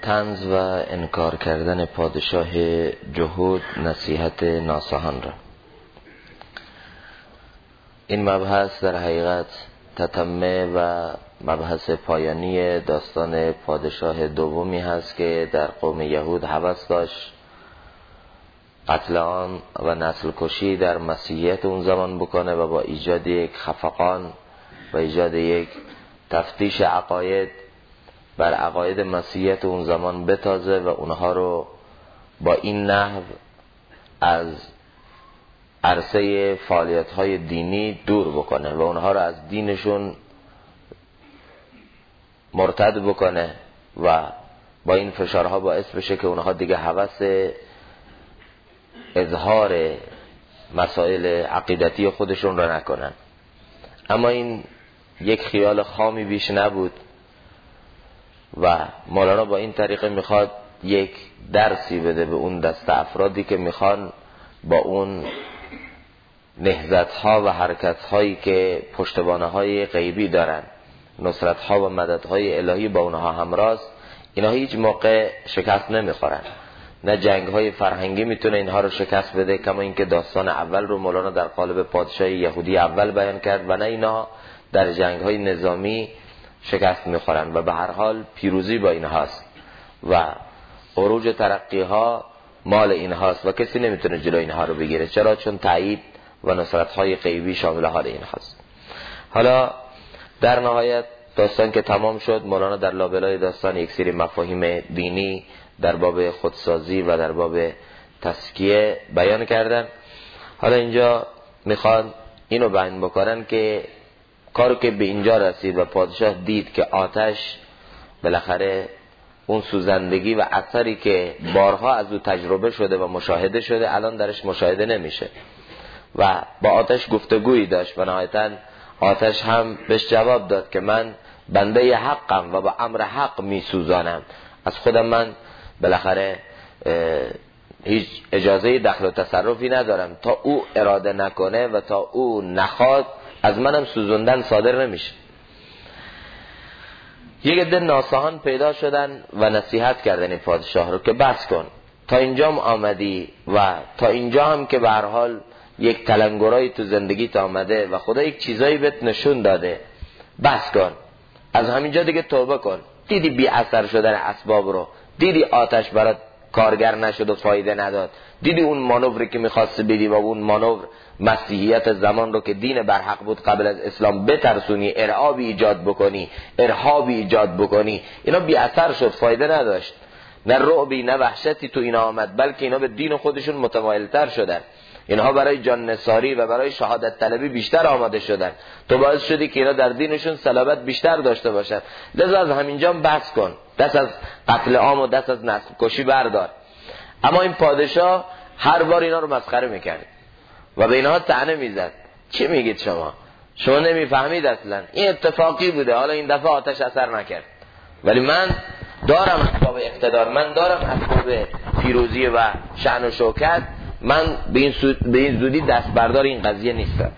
طنز و انکار کردن پادشاه جهود نصیحت ناصحان را. این مبحث در حقیقت تتمه و مبحث پایانی داستان پادشاه دومی هست که در قوم یهود هوس داشت قتل عام و نسل کشی در مسیحیت اون زمان بکنه و با ایجاد یک خفقان و ایجاد یک تفتیش عقاید بر عقاید مسیحیت اون زمان بتازه و اونها رو با این نحو از عرصه فعالیت‌های دینی دور بکنه و اونها رو از دینشون مرتد بکنه و با این فشارها باعث بشه که اونها دیگه هوس اظهار مسائل عقیدتی خودشون رو نکنن. اما این یک خیال خامی بیش نبود و مولانا با این طریقه میخواد یک درسی بده به اون دست افرادی که میخوان با اون نهضت‌ها و حرکت‌هایی که پشتوانه‌های غیبی دارن، نصرت‌ها و مددهای الهی با اونها همراست، اینها هیچ موقع شکست نمیخورن. نه جنگ‌های فرهنگی میتونه اینها رو شکست بده، کما اینکه داستان اول رو مولانا در قالب پادشاه یهودی اول بیان کرد، و نه اینها در جنگ‌های نظامی شکست میخورن و به هر حال پیروزی با اینهاست و عروج ترقی‌ها مال اینهاست و کسی نمیتونه جلوی اینها رو بگیره. چرا؟ چون تایید و نصرت‌های غیبی شامل حال اینهاست. حالا در نهایت داستان که تمام شد، مولانا در لابلای داستان یک سری مفاهیم دینی در باب خودسازی و در باب تزکیه بیان کردن. حالا اینجا میخوان اینو بیان بکنن که کارو که به اینجا رسید و پادشاه دید که آتش بالاخره اون سوزندگی و اثری که بارها از او تجربه شده و مشاهده شده الان درش مشاهده نمیشه و با آتش گفتگویی داشت و نهایتاً آتش هم بهش جواب داد که من بنده حقم و با امر حق میسوزانم، از خودم من بالاخره هیچ اجازه دخل و تصرفی ندارم، تا او اراده نکنه و تا او نخواد از منم سوزوندن صادر نمیشه. یک عده ناصحان پیدا شدن و نصیحت کردن این پادشاه رو که بس کن، تا اینجا هم آمدی و تا اینجا هم که به هر حال یک تلنگرایی تو زندگیت آمده و خدا یک چیزایی بهت نشون داده، بس کن، از همینجا دیگه توبه کن. دیدی بی اثر شدن اسباب رو، دیدی آتش برات کارگر نشد و فایده نداد، دیدی اون مانوری که میخواستی بدی و اون مانور مسیحیت زمان رو که دین برحق بود قبل از اسلام بترسونی، ارعابی ایجاد بکنی، ارهابی ایجاد بکنی، اینا بی اثر شد، فایده نداشت. نه رعبی نه وحشتی تو اینا آمد، بلکه اینا به دین خودشون متمایلتر شدن. اینها برای جان نثاری و برای شهادت طلبی بیشتر آماده شدن، تو باعث شدی که اینا در دینشون صلابت بیشتر داشته باشن. لذا از همینجا بحث کن، دست از قتل عام و دست از نسل کشی بردار. اما این پادشاه هر بار اینا رو مسخره میکرد و به اینها طعنه میزد. چی میگید شما نمیفهمید اصلا، این اتفاقی بوده، حالا این دفعه آتش اثر نکرد، ولی من دارم اسباب اقتدار، من دارم اسباب پیروزی و شأن و شوکت، من به این زودی دست بردار این قضیه نیستم.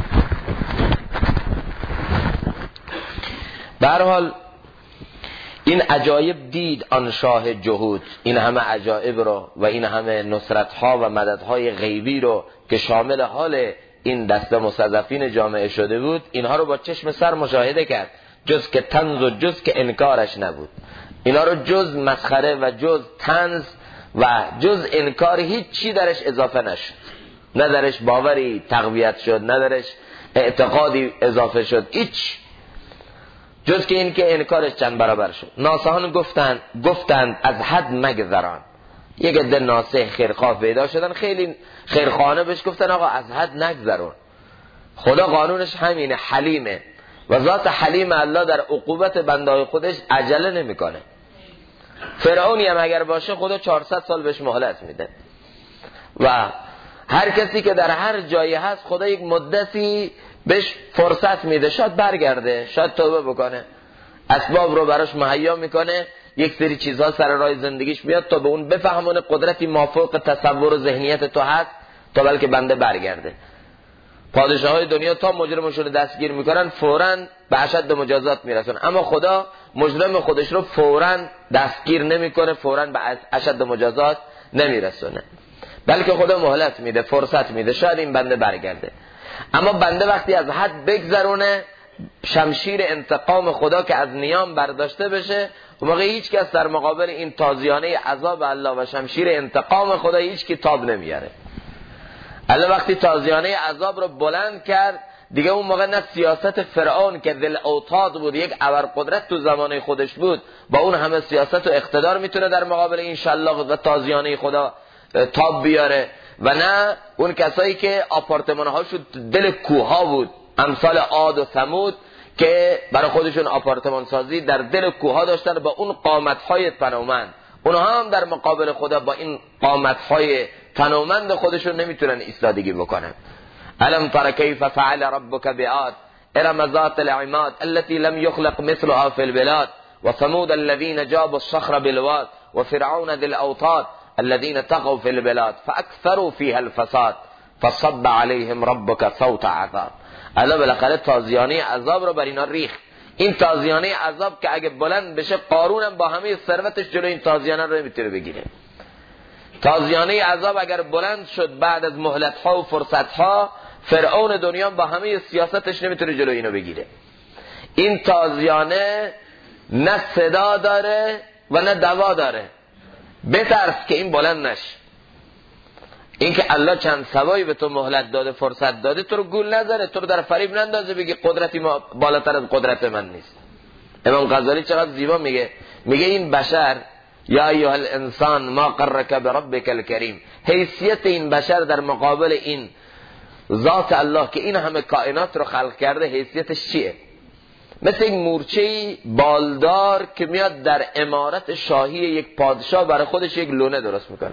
به هر حال این عجایب دید آن شاه جهود، این همه عجایب رو و این همه نصرت‌ها و مددهای غیبی رو که شامل حال این دسته مستضعفین جامعه شده بود، اینها رو با چشم سر مشاهده کرد، جز که طنز و جز که انکارش نبود. اینا رو جز مسخره و جز طنز و جز انکار هیچ چی درش اضافه نشد، نه درش باوری تقویت شد، نه درش اعتقادی اضافه شد، هیچ، جز که این که انکارش چند برابر شد. ناصحان گفتند از حد مگذران. یک عده ناصح خیرخواه پیدا شدن، خیلی خیرخواهانه بهش گفتن آقا از حد نگذرون، خدا قانونش همینه، حلیمه و ذات حلیم الله در عقوبت بنده‌های خودش عجله نمیکنه. فرعونی هم اگر باشه خدا 400 سال بهش مهلت میده و هر کسی که در هر جایی هست خدا یک مدتی بهش فرصت میده، شاید برگرده، شاید توبه بکنه، اسباب رو براش مهیا میکنه، یک سری چیزها سر راه زندگیش بیاد تا به اون بفهمونه قدرتی مافوق تصور و ذهنیت تو هست تا بلکه بنده برگرده. پادشاهای دنیا تا مجرمشون دستگیر میکنن فوراً به اشد مجازات میرسن، اما خدا مجرم خودش رو فوراً دستگیر نمیکنه، فوراً به اشد مجازات نمیرسونه، بلکه خدا مهلت میده، فرصت میده، شاید این بنده برگرده. اما بنده وقتی از حد بگذرونه، شمشیر انتقام خدا که از نیام برداشته بشه، اون موقع هیچ کس در مقابل این تازیانه عذاب الله و شمشیر انتقام خدا هیچ کی تاب نمیاره. الله وقتی تازیانه عذاب رو بلند کرد، دیگه اون موقع نه سیاست فرعون که ذل اوتاد بود، یک ابرقدرت تو زمانه خودش بود، با اون همه سیاست و اقتدار میتونه در مقابل این شلاق و تازیانه خدا تاب بیاره، و نه اون کسایی که آپارتمان هاشون دل کوها بود، امثال عاد و ثمود که برای خودشون آپارتمان سازی در دل کوها داشتن با اون قامت های تنومند. اونها هم در مقابل خدا با این قامت های تنومند خودشون نمیتونن ایستادگی بکنن. الم تر کیف فعل ربک بعاد ارم ذات العماد التي لم يخلق مثلها في البلاد وثمود الذين جابوا الصخر بالواد وفرعون ذي الاوتاد الذين طغوا في البلاد فاكثروا فيها الفساد فصب عليهم ربك صوت عذاب. الله بالاخره تازیانه عذاب رو بر اینا ریخت. این تازیانه عذاب که اگه بلند بشه، قارون هم با همه ثروتش جلوی این تازیانه رو نمیتونه بگیره. تازیانه عذاب اگر بلند شد بعد از مهلت ها و فرصت ها، فرعون دنیا با همه سیاستش نمیتونه جلوی اینو بگیره. این تازیانه نه صدا داره و نه دوا داره. بترس که این بلند نشه. این که الله چند سوایی به تو مهلت داده، فرصت داده، تو رو گول نذاره، تو رو در فریب نندازه بگی قدرتی ما بالاتر از قدرت من نیست. امام غزالی چقدر زیبا میگه این بشر، یا ایها الانسان ما قرک بربک الکریم، حیثیت این بشر در مقابل این ذات الله که این همه کائنات رو خلق کرده، حیثیتش چیه؟ مثل یک مورچه بالدار که میاد در امارت شاهی یک پادشاه برای خودش یک لونه درست میکنه.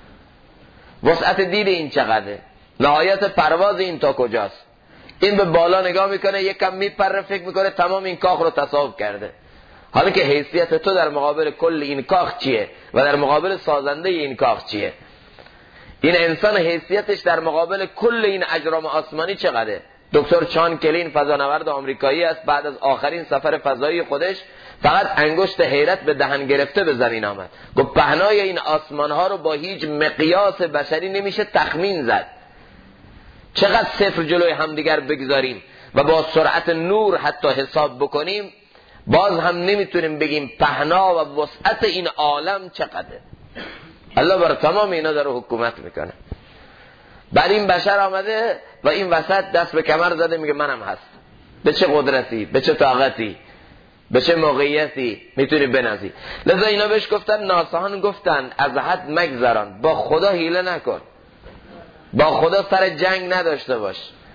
وسعت دید این چقدره، نهایت پرواز این تا کجاست. این به بالا نگاه میکنه، یکم میپره، فکر میکنه تمام این کاخ رو تصاحب کرده. حالا که حیثیت تو در مقابل کل این کاخ چیه و در مقابل سازنده این کاخ چیه؟ این انسان حیثیتش در مقابل کل این اجرام آسمانی چقدره؟ دکتر چان کلین فضانورد آمریکایی است، بعد از آخرین سفر فضایی خودش فقط انگشت حیرت به دهن گرفته به زمین آمد. گفت پهنای این آسمان ها رو با هیچ مقیاس بشری نمیشه تخمین زد. چقدر صفر جلوی همدیگر بگذاریم و با سرعت نور حتی حساب بکنیم، باز هم نمیتونیم بگیم پهنا و وسعت این عالم چقدره. الله بر تمام اینا داره حکومت میکنه. بعد این بشر آمده و این وسط دست به کمر زده، میگه منم هست. به چه قدرتی، به چه طاقتی، به چه موقعیتی میتونی بنازی؟ لذا اینا بهش گفتن، ناصحان گفتن از حد مگذران، با خدا حیله نکن، با خدا سر جنگ نداشته باش.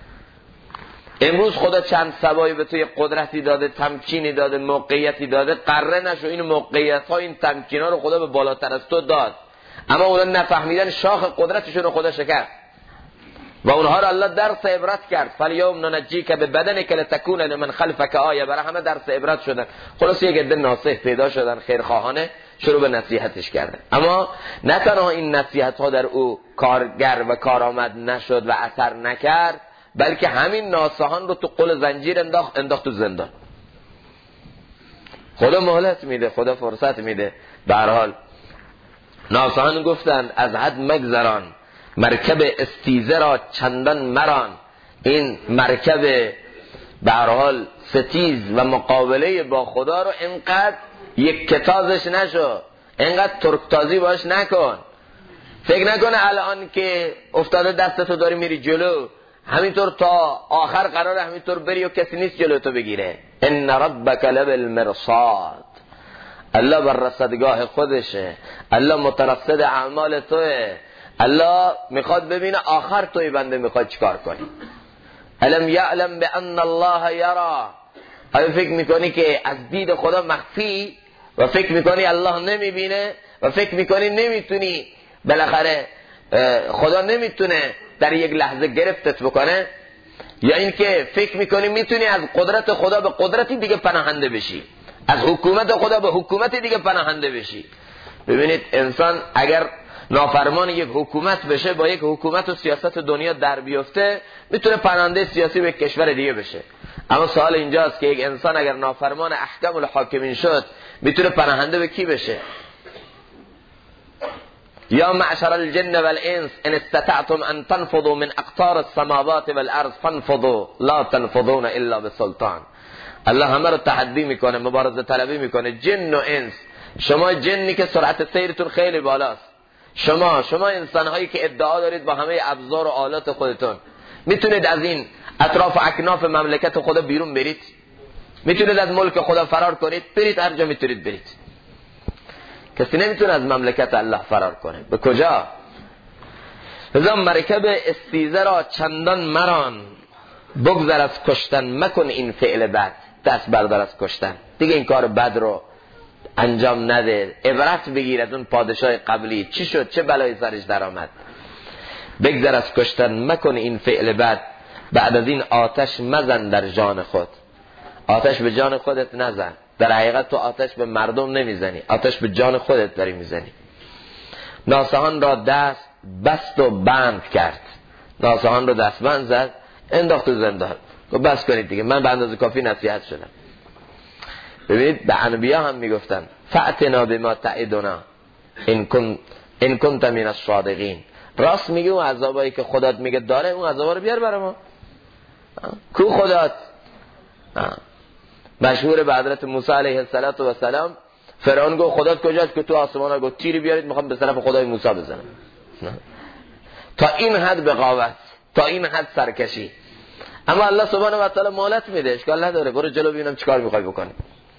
امروز خدا چند سوایی به توی قدرتی داده، تمکینی داده، موقعیتی داده، قره نشو این موقعیت ها، این تمکین ها رو خدا به بالاتر از تو داد، اما اونا نفهمیدن شاخ قدرتشون رو خدا شکست و اونها رو الله درس عبرت کرد. فالیوم ننجیک ببدنک لتکون لمن خلفک آیه. برای همه درس عبرت شدن. خلاص یک عده ناصح پیدا شدن خیرخواهانه، شروع به نصیحتش کردن. اما نه تنها این نصیحت ها در او کارگر و کارآمد نشد و اثر نکرد، بلکه همین ناصحان رو تو قل زنجیر انداخت تو زندان. خدا مهلت میده، خدا فرصت میده. به هر حال ناصحان گفتند از حد مگذران، مرکب استیزه را چندان مران. این مرکب به هر حال ستیز و مقابله با خدا رو اینقدر یک کتازش نشو، اینقدر ترکتازی باش نکن. فکر نکنه الان که افتاده دستتو داری میری جلو، همینطور تا آخر قراره همینطور بری و کسی نیست جلو تو بگیره. ان ربک لبالمرصاد، الله بر رصدگاه خودشه، الله مترصد اعمال توه، الله میخواد ببینه آخر توی بنده میخواد چیکار کنی. الم یعلم بان الله یرا، آیا فکر میکنی که از دید خدا مخفی و فکر میکنی الله نمیبینه و فکر میکنی نمیتونی، بالاخره خدا نمیتونه در یک لحظه گرفتت بکنه؟ یا اینکه فکر میکنی میتونی از قدرت خدا به قدرتی دیگه پناهنده بشی، از حکومت خدا به حکومت دیگه پناهنده بشی؟ ببینید انسان اگر نافرمان یک حکومت بشه، با یک حکومت و سیاست دنیا در بیفته، میتونه پناهنده سیاسی به کشور دیگه بشه. اما سوال اینجاست که یک انسان اگر نافرمان احکام الحاکمین شد، میتونه پناهنده به کی بشه؟ یا معشر الجن والانس ان استطعتم ان تنفذوا من اقطار السماوات والارض فانفذوا لا تنفذون الا بسلطان. الله همه رو تحدی میکنه، مبارزه طلبی میکنه. جن و انس، شما جنی که سرعت سیرتون خیلی بالاست، شما انسان هایی که ادعا دارید با همه ابزار و آلات خودتون، میتونید از این اطراف و اکناف مملکت خدا بیرون برید؟ میتونید از ملک خدا فرار کنید؟ برید هر جا میتونید برید. کسی نمیتونه از مملکت الله فرار کنه. به کجا؟ لذا مرکب استیزه را چندان مران، بگذر از کشتن مکن این فعل بد. دست بردار از کشتن، دیگه این کار بد رو انجام نده. عبرت بگیر از اون پادشاه قبلی، چی شد، چه بلایی سرش در آمد. بگذر از کشتن مکن این فعل بد، بعد از این آتش مزن در جان خود. آتش به جان خودت نزن، در حقیقت تو آتش به مردم نمیزنی، آتش به جان خودت داری میزنی. ناصحان را دست بست و بند کرد. ناصحان را دست بند زد، انداخت تو زندان. گفت بس کنید دیگه، من به اندازه کافی نصیحت شدم. ببینید به انبیا هم میگفتن فأتنا بما تعدنا ان کنت من الصادقین. راست میگه اون عذابایی که خدات میگه داره، اون عذابا رو بیار برای ما. کو خدات؟ مشهور به حضرت موسی علیه السلام، فرعون گفت خدات کجاست؟ که تو آسمان ها. گفت تیری بیارید میخوام به طرف خدای موسی بزنم. تا این حد بغاوت، تا این حد سرکشی. اما الله سبحانه و تعالی مهلت میده، اشکال نداره، برو جلو ببینم چیکار میخوای بکنی.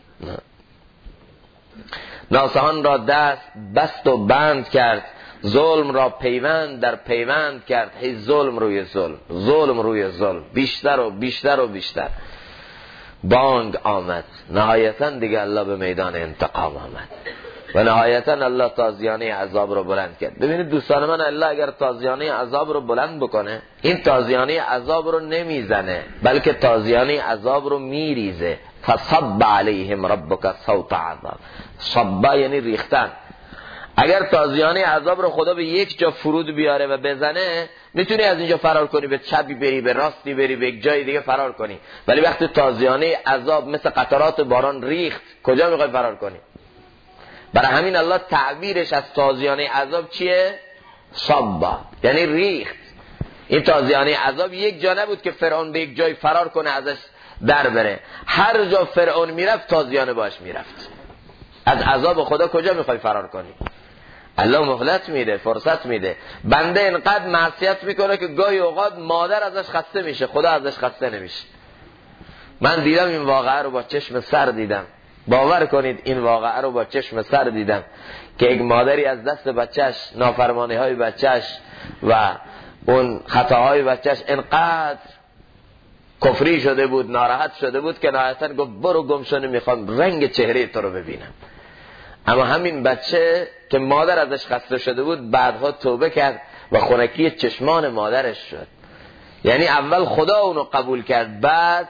ناصحان را دست بست و بند کرد، ظلم را پیوند در پیوند کرد. هی ظلم روی ظلم، ظلم روی ظلم، بیشتر و بیشتر و بیشتر. بانگ آمد، نهایتا دیگه الله به میدان انتقام آمد و نهایتا الله تازیانه عذاب رو بلند کرد. ببینید دوستان من، الله اگر تازیانه عذاب رو بلند بکنه، این تازیانه عذاب رو نمیزنه، بلکه تازیانه عذاب رو میریزه. فصب علیهم ربک صوت عذاب. صب یعنی ریختن. اگر تازیانه عذاب رو خدا به یک جا فرود بیاره و بزنه، میتونی از اینجا فرار کنی، به چپی بری، به راستی بری، به یک جای دیگه فرار کنی. ولی وقتی تازیانه عذاب مثل قطرات باران ریخت، کجا میخوای فرار کنی؟ برای همین الله تعبیرش از تازیانه عذاب چیه؟ صبا، یعنی ریخت. این تازیانه عذاب یک جا نبود که فرعون به یک جای فرار کنه ازش در بره. هر جا فرعون میرفت تازیانه باش میرفت. از عذاب خدا کجا میخوای فرار کنی؟ الله مهلت میده، فرصت میده. بنده اینقدر معصیت میکنه که گاهی اوقات مادر ازش خسته میشه، خدا ازش خسته نمیشه. من دیدم این واقعه رو با چشم سر دیدم. باور کنید این واقعه رو با چشم سر دیدم که یک مادری از دست بچهش، نافرمانی های بچهش و اون خطاهای بچهش اینقدر کفری شده بود، ناراحت شده بود که نهایتاً گفت برو گم شو، نمیخوام رنگ چهره تو رو ببینم. اما همین بچه که مادر ازش خسته شده بود، بعدها توبه کرد و خنکی چشمان مادرش شد. یعنی اول خدا اونو قبول کرد، بعد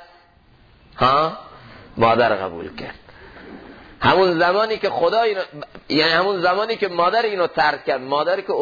مادر قبول کرد. همون زمانی که خدا اینو، یعنی همون زمانی که مادر اینو ترک کرد، مادری که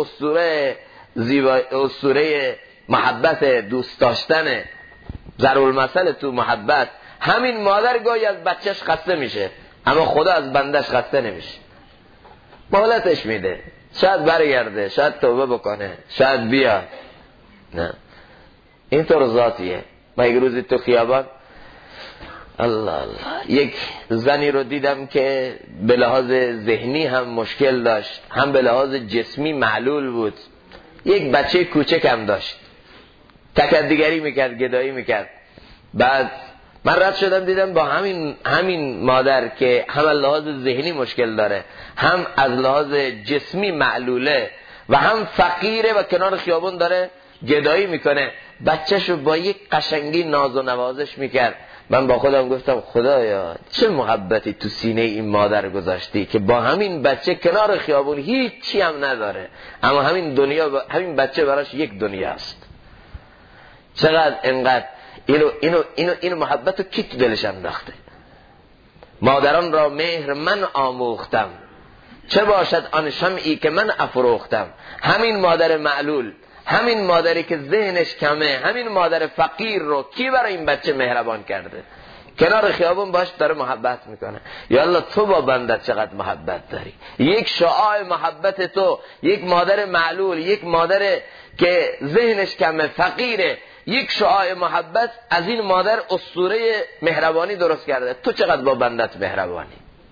اسطوره محبت، دوست داشتن، ضرب المثل تو محبت، همین مادر گاهی از بچهش خسته میشه، اما خدا از بندش خسته نمیشه، مهلتش میده. شاید برگرده، شاید توبه بکنه، شاید بیاد. نه، اینطور ذاتیه. من یک روزی تو خیابان الله یک زنی رو دیدم که به لحاظ ذهنی هم مشکل داشت، هم به لحاظ جسمی معلول بود. یک بچه کوچک هم داشت، تکدیگری میکرد، گدایی میکرد. بعد من رد شدم دیدم با همین مادر که هم از لحاظ ذهنی مشکل داره، هم از لحاظ جسمی معلوله و هم فقیره و کنار خیابون داره گدایی میکنه، بچه‌شو با یک قشنگی ناز و نوازش میکرد. من با خودم گفتم خدایا چه محبتی تو سینه این مادر گذاشتی که با همین بچه کنار خیابون هیچی هم نداره، اما همین بچه براش یک دنیا است. چقدر انقدر اینو محبت رو کی تو دلش انداخته. مادران را مهر من آموختم، چه باشد آن شمعی که من افروختم. همین مادر معلول، همین مادری که ذهنش کمه، همین مادر فقیر رو کی برای این بچه مهربان کرده؟ کنار خیابون باش داره محبت میکنه. یا الله تو با بندت چقدر محبت داری. یک شعاع محبت تو، یک مادر معلول، یک مادر که ذهنش کمه، فقیره، یک شعاع محبت از این مادر اسطوره مهربانی درست کرده. تو چقدر با بندت مهربانی.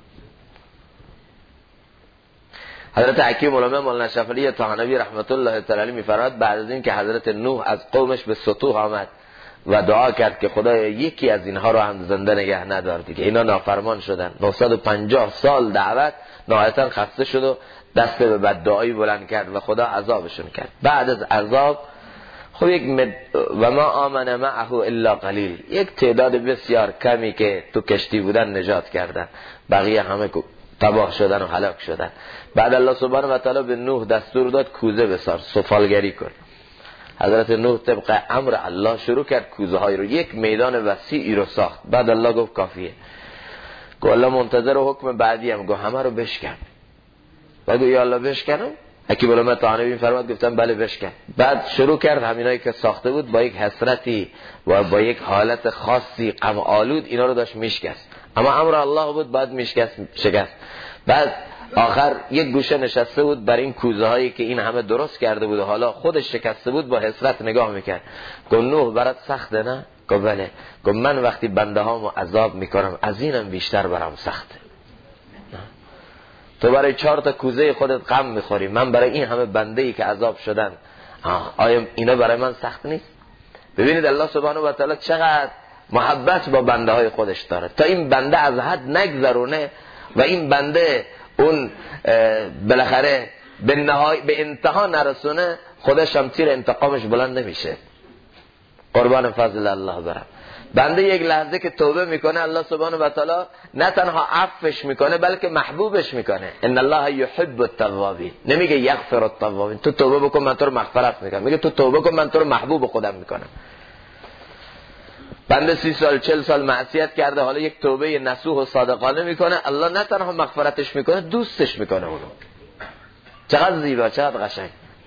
حضرت حکیم علامه مولانا شفیعی طحنوی رحمت الله تعالی علیه میفرماید بعد از این که حضرت نوح از قومش به سطوح آمد و دعا کرد که خدایا یکی از اینها رو هم زنده نگه ندار دیگه، اینا نافرمان شدن، 950 سال دعوت، نهایتا خسته شد و دست به بددعایی بلند کرد و خدا عذابشون کرد. بعد از عذاب خب و ما آمن معه الا قلیل، یک تعداد بسیار کمی که تو کشتی بودن نجات کردن، بقیه همه تباه شدن و هلاک شدن. بعد الله سبحانه و تعالی به نوح دستور داد کوزه بسار، سفالگری کن. حضرت نوح طبق امر الله شروع کرد کوزه های رو، یک میدان وسیعی رو ساخت. بعد الله گفت کافیه. گفت الله منتظر حکم بعدی هم، گفت همه رو بشکن. بعد گفت یا الله بشکنم؟ حکیم علامه طحنوی میفرماد گفتم بله بشکن. بعد شروع کرد همینایی که ساخته بود با یک حسرتی و با یک حالت خاصی غم آلود اینا رو داشت میشکست، اما امر الله بود بعد شکست. بعد آخر یک گوشه نشسته بود بر این کوزه هایی که این همه درست کرده بود و حالا خودش شکسته بود، با حسرت نگاه میکرد. گفت نوح برات سخته نه؟ گفت بله. گفت من وقتی بنده هامو عذاب میکنم از اینم بیشتر برام سخته. تو برای 4 تا کوزه خودت غم میخوری، من برای این همه بنده ای که عذاب شدن، آیا اینا برای من سخت نیست؟ ببینید الله سبحانه و تعالی چقدر محبت با بنده های خودش داره تا این بنده از حد نگذرونه و این بنده اون بالاخره به انتها نرسونه، خودش هم تیر انتقامش بلند نمیشه. قربان فضل الله برم. بنده یک لحظه که توبه میکنه الله سبحانه و تعالی نه تنها عفوش میکنه بلکه محبوبش میکنه. ان الله یحب التوابین، نمیگه یغفر التوابین تو توبه بکن من تو رو مغفرت میکنم، میگه تو توبه کن من تو رو محبوب خودم میکنم. بنده 30 سال 40 سال معصیت کرده، حالا یک توبه نصوح و صادقانه میکنه، الله نه تنها مغفرتش میکنه دوستش میکنه اونو. چقدر زیبا، چقدر قشنگ.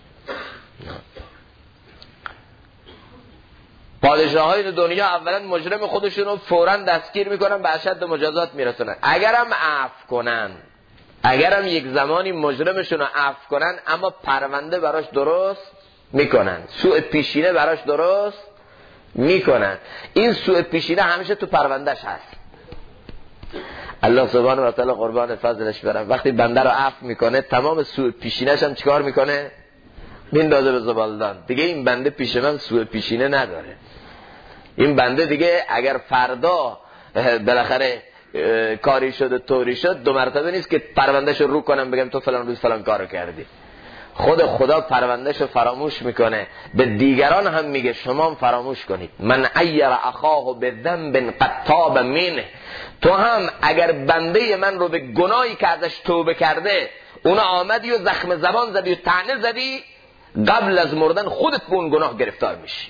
پادشاهان دنیا اولا مجرم خودشون رو فوراً دستگیر میکنن، به اشد مجازات میرسونن. اگرم عفو کنن، اگرم یک زمانی مجرمشون رو عفو کنن، اما پرونده براش درست میکنن، سوء پیشینه براش درست میکنن. این سوء پیشینه همیشه تو پروندهش هست. الله سبحانه و تعالی قربان فضلش برم وقتی بنده رو عفو میکنه تمام سوء پیشینه‌ش هم چیکار میکنه؟ میندازه به زبالدان. دیگه این بنده پیش من سوء پیشینه نداره. این بنده دیگه اگر فردا بالاخره کاری شد طوری شد 2 مرتبه نیست که پروندهش رو کنم بگم تو فلان روز فلان کارو کردی. خدا پروندهش رو فراموش میکنه، به دیگران هم میگه شما هم فراموش کنید. من عیر اخاه بذنب قد تاب منه، تو هم اگر بنده من رو به گناهی که ازش توبه کرده اونا آمدی و زخم زبان زدی و طعنه زدی، قبل از مردن خودت به اون گناه گرفتار میشی.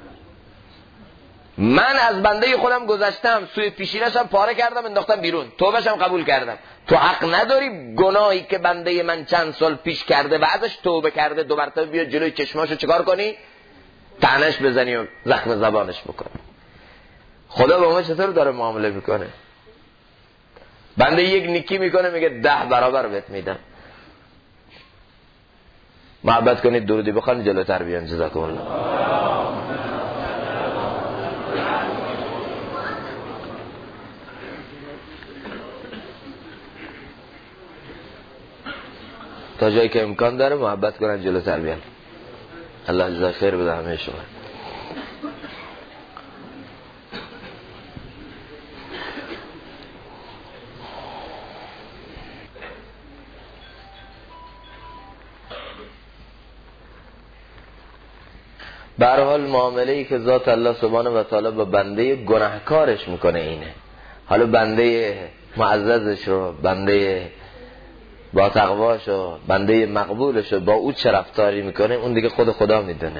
من از بنده خودم گذشتم، سوی پیشینش هم پاره کردم انداختم بیرون، توبهش هم قبول کردم. تو حق نداری گناهی که بنده من چند سال پیش کرده و ازش توبه کرده 2 مرتبه بیا جلوی چشماشو چیکار کنی؟ طعنش بزنی و زخم زبانش بکنی. خدا با ما چطور داره معامله میکنه؟ بنده یک نیکی میکنه میگه 10 برابر بهت میدم. محبت کنید، درودی بخوانید، جلوتر بیان. جزاکم الله. تا جایی که امکان داره محبت کنن جلوتر بیان. الله جزای خیر بده همه شما. به هر حال معامله‌ای که ذات الله سبحانه و تعالی با بنده گناهکارش میکنه اینه. حالا بنده معززش رو، بنده با تقواش و بنده مقبولش رو با او چه رفتاری میکنه اون دیگه خود خدا میدونه.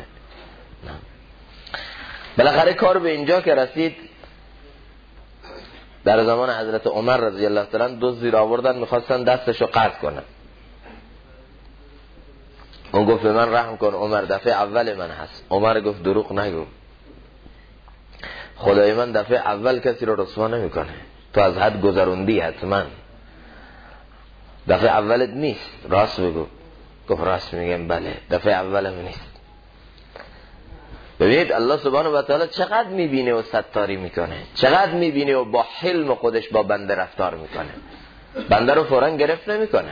بالاخره کار به اینجا که رسید، در زمان حضرت عمر رضی الله تعالی عنه 2 زیر آوردن میخواستن دستشو قطع کنن. اون گفت به من رحم کن عمر، دفعه اول من هست. عمر گفت دروغ نگو، خدای من دفعه اول کسی رو رسوا نمیکنه، تو از حد گذروندی، حتما دفعه اولت نیست، راست بگو. گفت راست میگم، بله دفعه اولم نیست. ببینید الله سبحانه و تعالی چقدر میبینه و ستاری میکنه، چقدر میبینه و با حلم خودش با بنده رفتار میکنه، بنده رو فوراً گرفت نمیکنه.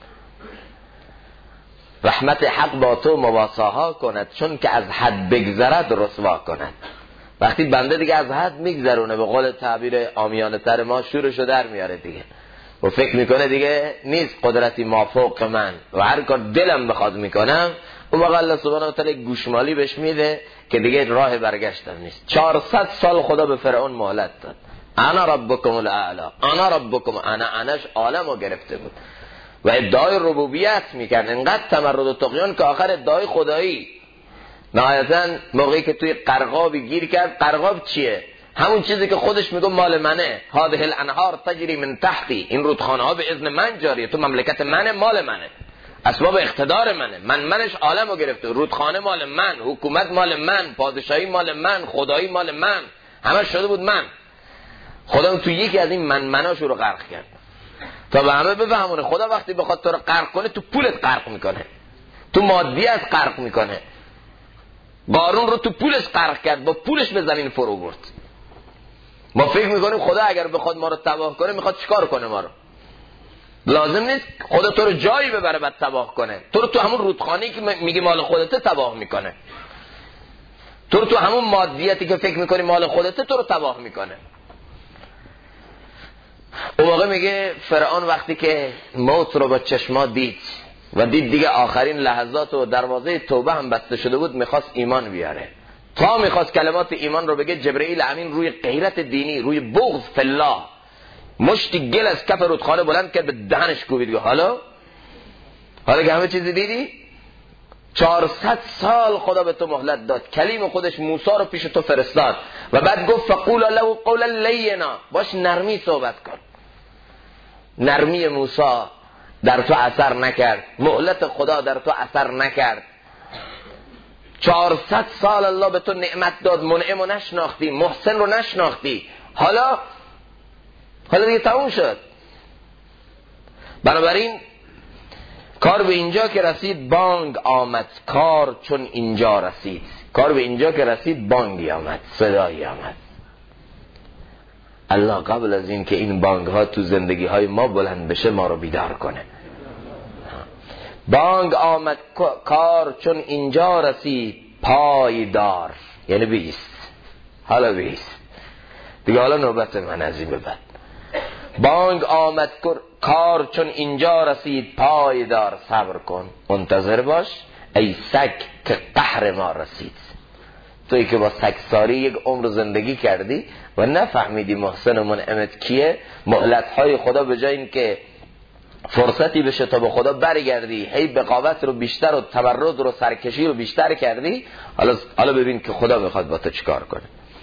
رحمت حق با تو مواساها کند، چون که از حد بگذرد رسوا کند. وقتی بنده دیگه از حد میگذرونه، به قول تعبیر عامیانه تر ما، شورشو در میاره دیگه و فکر میکنه دیگه نیست قدرتی مافوق من و هر کار دلم بخواد میکنم، اون موقع الله سبحانه و تعالی گوشمالی بهش میده که دیگه راه برگشتن نیست. 400 سال خدا به فرعون مهلت داد. انا ربکم الاعلی، انا ربکم، اناش عالمو گرفته بود و ادعای ربوبیت میکرد، انقدر تمرد و طغیان که آخر ادعای خدایی. نهایتا موقعی که توی قرقابی گیر کرد، قرقاب چیه؟ همون چیزی که خودش میگه مال منه، هذه الانهار تجری من تحتی، این رودخانه ها به اذن من جاریه، تو مملکت منه، مال منه، اسباب اقتدار منه، منش عالمو گرفته، رودخانه مال من، حکومت مال من، پادشاهی مال من، خدایی مال من، همه شده بود من. خدا تو یکی از این مناشو رو غرق کرد تا به همه بفهمونه خدا وقتی بخواد تو رو غرق کنه، تو پولت غرق میکنه، تو مادیت غرق میکنه. قارون رو تو پولش غرق کرد، با پولش به زمین فرو برد. ما فکر میکنیم خدا اگر بخواد ما رو تباه کنه میخواد چیکار کنه ما رو؟ لازم نیست خدا تو رو جایی ببره بعد تباه کنه، تو رو تو همون رودخانه‌ای که میگی مال خودته تباه میکنه، تو رو تو همون مادیتی که فکر میکنی مال خودته تو رو تباه میکنه. اون موقع میگه فرعون وقتی که موت رو با چشما دید و دید دیگه آخرین لحظات و دروازه توبه هم بسته شده بود، میخواست ایمان بیاره. تا میخواست کلمات ایمان رو بگه، جبرئیل امین روی غیرت دینی، روی بغض فی الله، مشتی گل از کف رودخانه بلند کرد، به دهنش کوبید. حالا که همه چیزی دیدی، 400 سال خدا به تو مهلت داد، کلیم خودش موسی رو پیش تو فرستاد و بعد گفت فقولا له قولا لینا، باش نرمی صحبت کن. نرمی موسی در تو اثر نکرد، مهلت خدا در تو اثر نکرد. 400 سال الله به تو نعمت داد، منعم رو نشناختی، محسن رو نشناختی، حالا دیگه تموم شد. بنابراین کار به اینجا که رسید بانگ آمد، کار چون اینجا رسید، کار به اینجا که رسید بانگی آمد، صدایی آمد. الله قبل از این که این بانگ ها تو زندگی های ما بلند بشه ما رو بیدار کنه. بانگ آمد کار چون اینجا رسید، پایدار یعنی بیست، حالا بیست دیگه، حالا نوبت من از این به بعد. بانگ آمد کار چون اینجا رسید، پایدار صبر کن، منتظر باش ای سگ که قهر ما رسید. تویی که با سگساری یک عمر زندگی کردی و نفهمیدی محسن و منعمت کیه، مهلت‌های خدا به جای این که فرصتی بشه تا به خدا برگردی، هی بقاوت رو بیشتر و تمرد رو سرکشی رو بیشتر کردی. حالا ببین که خدا میخواد با تو چیکار کنه.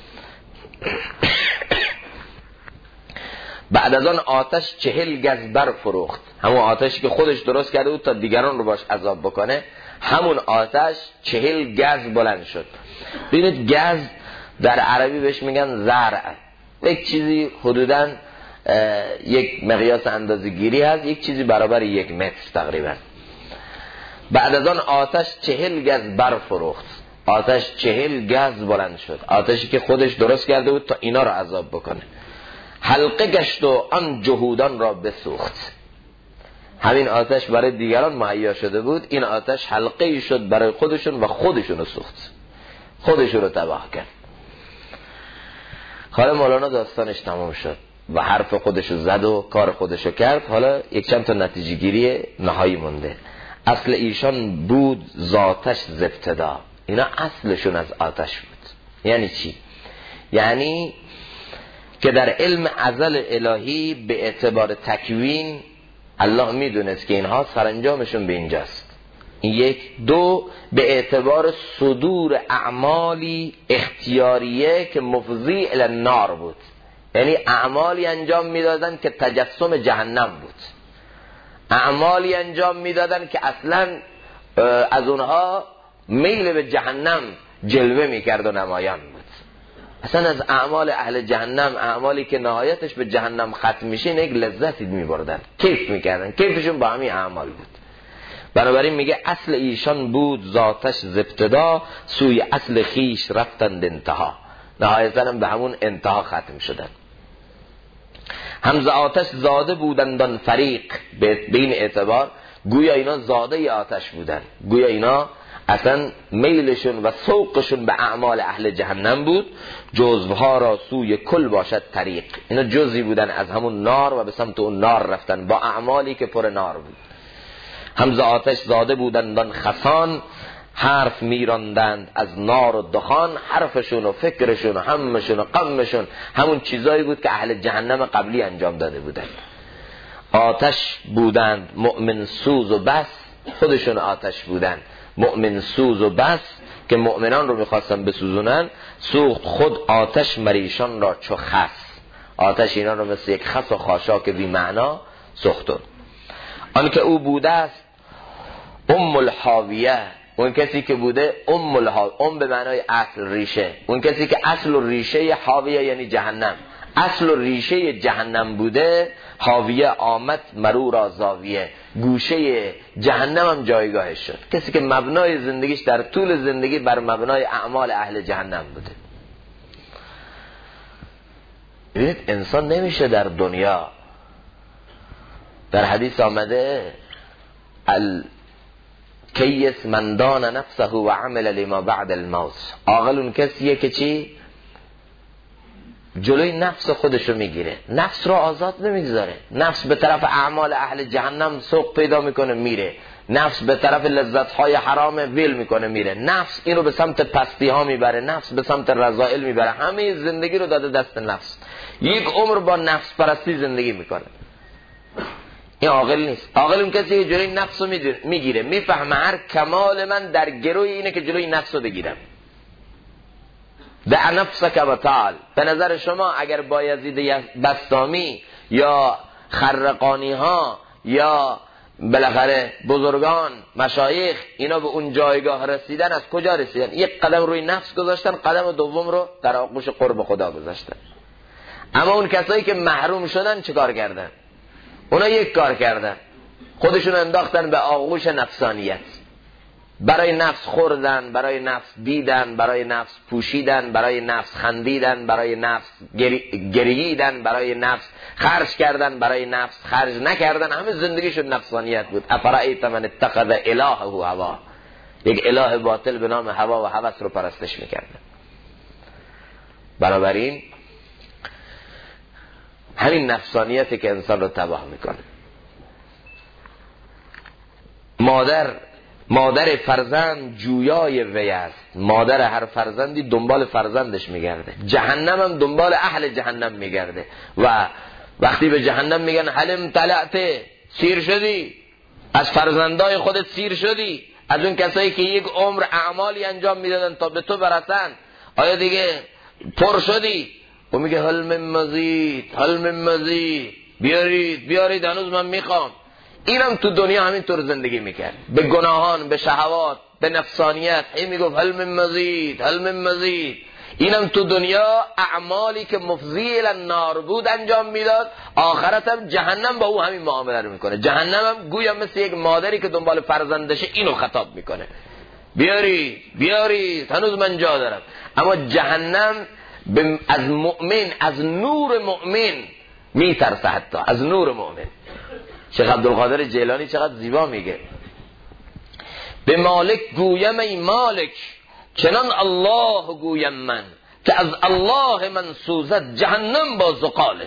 بعد از آن آتش 40 گز برفروخت، همون آتشی که خودش درست کرده بود تا دیگران رو باش عذاب بکنه، همون آتش 40 گز بلند شد. ببینید گز در عربی بهش میگن زرع، یک چیزی حدوداً یک مقیاس اندازه‌گیری هست، یک چیزی برابر 1 متر تقریبا. بعد از آن آتش 40 گز برفروخت، آتش 40 گز بلند شد، آتشی که خودش درست کرده بود تا اینا رو عذاب بکنه. حلقه گشت و آن جهودان را بسوخت. همین آتش برای دیگران مهیا شده بود، این آتش حلقه ای شد برای خودشون و خودشون رو سوخت، خودشون رو تباه کرد. حالا مولانا داستانش تمام شد و حرف خودشو زد و کار خودشو کرد. حالا یک چند تا نتیجه گیری نهایی مونده. اصل ایشان بود ذاتش ز ابتدا، اینا اصلشون از آتش بود. یعنی چی؟ یعنی که در علم ازل الهی به اعتبار تکوین الله میدونست که اینها سرانجامشون به اینجاست. یک. دو، به اعتبار صدور اعمالی اختیاریه که مفضی الی النار بود، یعنی اعمالی انجام میدادن که تجسم جهنم بود، اعمالی انجام میدادن که اصلا از اونها میل به جهنم جلوه میکرد و نمایان بود. اصلا از اعمال اهل جهنم، اعمالی که نهایتش به جهنم ختم میشه، یک لذتی میبردن، کیف میکردن، کیفشون با همین اعمال بود. بنابراین میگه اصل ایشان بود ذاتش ز ابتدا، سوی اصل خیش رفتند انتها. نهایتاً به همون انتها ختم شدن. هم ز آتش زاده بودند آن فریق، به این اعتبار گویا اینا زاده آتش بودن، گویا اینا اصلا میلشون و سوقشون به اعمال اهل جهنم بود. جزوها را سوی کل باشد طریق، اینا جزئی بودن از همون نار و به سمت اون نار رفتن با اعمالی که پر نار بود. هم ز آتش زاده بودند آن خسان، حرف میراندند از نار و دخان. حرفشون و فکرشون و همشون و غمشون همون چیزایی بود که اهل جهنم قبلی انجام داده بودند. آتش بودند مؤمن سوز و بس، خودشون آتش بودند مؤمن سوز و بس، که مؤمنان رو میخواستن بسوزونن. سوخت خود آتش مریشان را چو خس، آتش اینا رو مثل یک خس و خاشاک بی معنا سوختن. آن که او بوده است ام الحاویه، اون کسی که بوده ام الحاویه، ام به معنای اصل، ریشه، اون کسی که اصل و ریشه حاویه یعنی جهنم، اصل و ریشه جهنم بوده. حاویه آمد مرو را زاویه، گوشه جهنم هم جایگاهش شد. کسی که مبنای زندگیش در طول زندگی بر مبنای اعمال اهل جهنم بوده. ببینید انسان نمیشه در دنیا، در حدیث آمده کیس من دان نفسه و عمل لما بعد الموت، عاقل اون کسیه که چی؟ جلوی نفس خودشو میگیره، نفس رو آزاد نمیگذاره. نفس به طرف اعمال اهل جهنم سوق پیدا میکنه میره، نفس به طرف لذت‌های حرام ویل میکنه میره، نفس این رو به سمت پستی ها میبره، نفس به سمت رذائل میبره. همه زندگی رو داده دست نفس، یک عمر با نفس پرستی زندگی میکنه. این عاقل نیست. عاقل اون کسی که جلوی نفس رو میگیره، میفهمه هر کمال من در گروی اینه که جلوی نفس رو بگیرم. دع نفسک و تعال. به نظر شما اگر بایزید بسطامی یا خرقانی ها یا بالاخره بزرگان مشایخ اینا به اون جایگاه رسیدن، از کجا رسیدن؟ یک قدم روی نفس گذاشتن، قدم دوم رو در آغوش قرب خدا گذاشتن. اما اون کسایی که محروم شدن چه کار کردن؟ اونا یک کار کردن، خودشون انداختن به آغوش نفسانیت. برای نفس خوردن، برای نفس دیدن، برای نفس پوشیدن، برای نفس خندیدن، برای نفس گرییدن، برای نفس خرج کردن، برای نفس خرج نکردن. همه زندگیشون نفسانیت بود. افرأیت من اتخذ الهه هوا، یک اله باطل به نام هوا و هوس رو پرستش میکردن. بنابراین همین نفسانیتی که انسان رو تباه میکنه. مادر فرزند جویای وی است، مادر هر فرزندی دنبال فرزندش میگرده. جهنم هم دنبال اهل جهنم میگرده و وقتی به جهنم میگن حلم طلعته، سیر شدی، از فرزندای خودت سیر شدی، از اون کسایی که یک عمر اعمالی انجام میدادن تا به تو برسن، آیا دیگه پر شدی؟ و میگه هل من مزید، هل من مزید، بیارید هنوز من میخوام. اینم تو دنیا همینطور زندگی میکرد، به گناهان، به شهوات، به نفسانیت. این میگفت هل من مزید، هل من مزید. اینم تو دنیا اعمالی که مفضی الی النار بود انجام میداد، آخرت هم جهنم با او همین معامله رو میکنه. جهنم هم گویا مثل یک مادری که دنبال فرزندشه اینو خطاب میکنه، بیارید هنوز من جا دارم. اما جهنم از مؤمن، از نور مؤمن میترسه، حتی از نور مؤمن. شیخ عبدالقادر جیلانی چقدر زیبا میگه، به مالک گویم ای مالک، چنان الله گویم من، که از الله من سوزد جهنم با زقالت.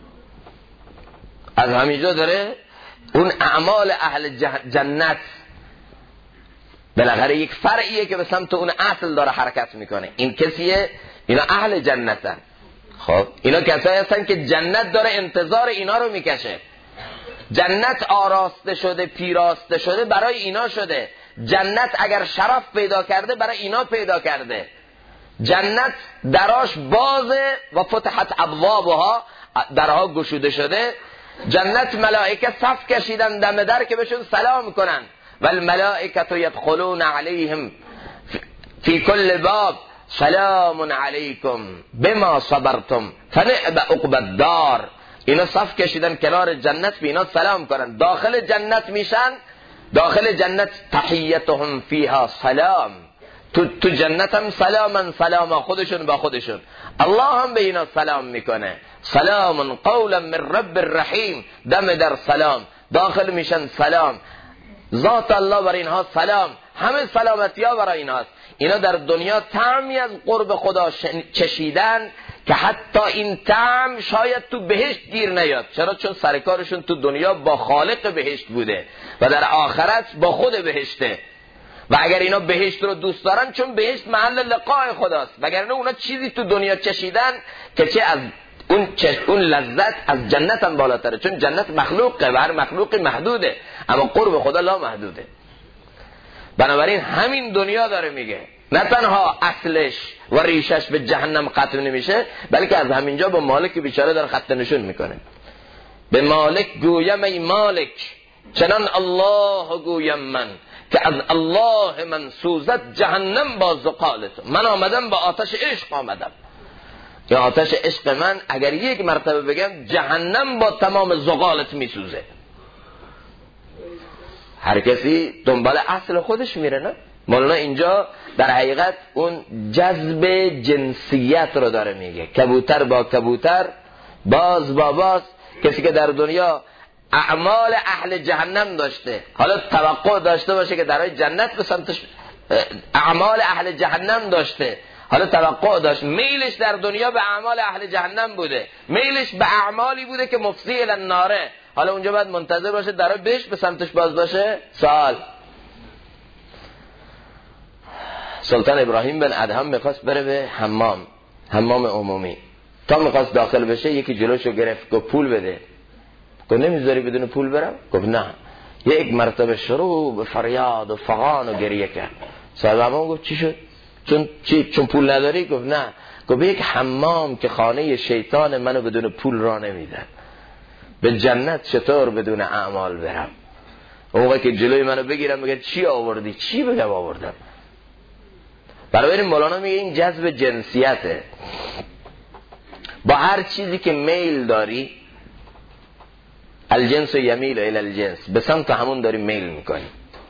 از همینجا داره اون اعمال اهل جنت بالاخره یک فرعیه که به سمت اون اصل داره حرکت میکنه. این کسیه، اینا اهل جنتن. خب اینا کسایی هستن که جنت داره انتظار اینا رو میکشه. جنت آراسته شده، پیراسته شده، برای اینا شده. جنت اگر شرف پیدا کرده برای اینا پیدا کرده. جنت دراش بازه و فتحت ابوابها، درها گشوده شده. جنت ملائکه صف کشیدن دم در که بهشون سلام کنن. والملائکة یدخلون علیهم فی کل باب سلام علیکم بما صبرتم فنعم عقبی الدار. اینا صف کشیدن کنار جنت، به اینا سلام کنن، داخل جنت میشن، داخل جنت تحیتهم فیها سلام، تو جنت هم سلام خودشون با خودشون، الله هم به اینا سلام میکنه، سلام قولا من رب الرحیم، دم در سلام، داخل میشن سلام، ذات الله بر اینها سلام، همه سلامتی ها برای اینهاست. اینا در دنیا طعمی از قرب خدا چشیدن که حتی این طعم شاید تو بهشت گیر نیاد. چرا؟ چون سرکارشون تو دنیا با خالق بهشت بوده و در آخرت با خود بهشته. و اگر اینا بهشت رو دوست دارن، چون بهشت محل لقاء خداست، وگرنه اونا چیزی تو دنیا چشیدن که چه از اون لذت از جنت هم بالاتره، چون جنت مخلوقه و هر مخلوقی محدوده، اما قرب خدا لا محدوده. بنابراین همین دنیا داره میگه نه تنها اصلش و ریشش به جهنم ختم نمیشه، بلکه از همینجا با مالک بیچاره داره خط نشون میکنه. به مالک گویم ای مالک، چنان الله گویم من که از الله من سوزد جهنم با زقالت. من آمدم با آتش عشق آمدم، یا آتش عشق من اگر یک مرتبه بگم جهنم با تمام زقالت میسوزه. هر کسی دنبال اصل خودش میره. نه مولانا اینجا در حقیقت اون جذب جنسیت رو داره میگه، کبوتر با کبوتر، باز با باز. کسی که در دنیا اعمال اهل جهنم داشته، حالا توقع داشته باشه که درای جنت به سمتش، اعمال اهل جهنم داشته، حالا توقع داشت، میلش در دنیا به اعمال اهل جهنم بوده، میلش به اعمالی بوده که مفضی الی الناره، حالا اونجا باید منتظر باشه درای بهش به سمتش باز باشه. سوال، سلطان ابراهیم بن ادهم میخواست بره به حمام عمومی، تا میخواست داخل بشه یکی جلوشو گرفت، گفت پول بده. گفت نمیذاری بدون پول برم؟ گفت نه. یک مرتبه شروع به فریاد و فغان و گریه کرد. صاحب حمام گفت چی شد؟ چون پول نداری؟ گفت نه. گفت یک حمام که خانه شیطان منو بدون پول را نمیدن، به جنت چطور بدون اعمال برم؟ اون موقع که جلوی منو بگیرم میگه چی آوردی؟ چی بگم آوردم؟ برای مولانا میگه این جذب جنسیته. با هر چیزی که میل داری، الجنس یمیل الی الجنس، به سمت همون داری میل میکنی.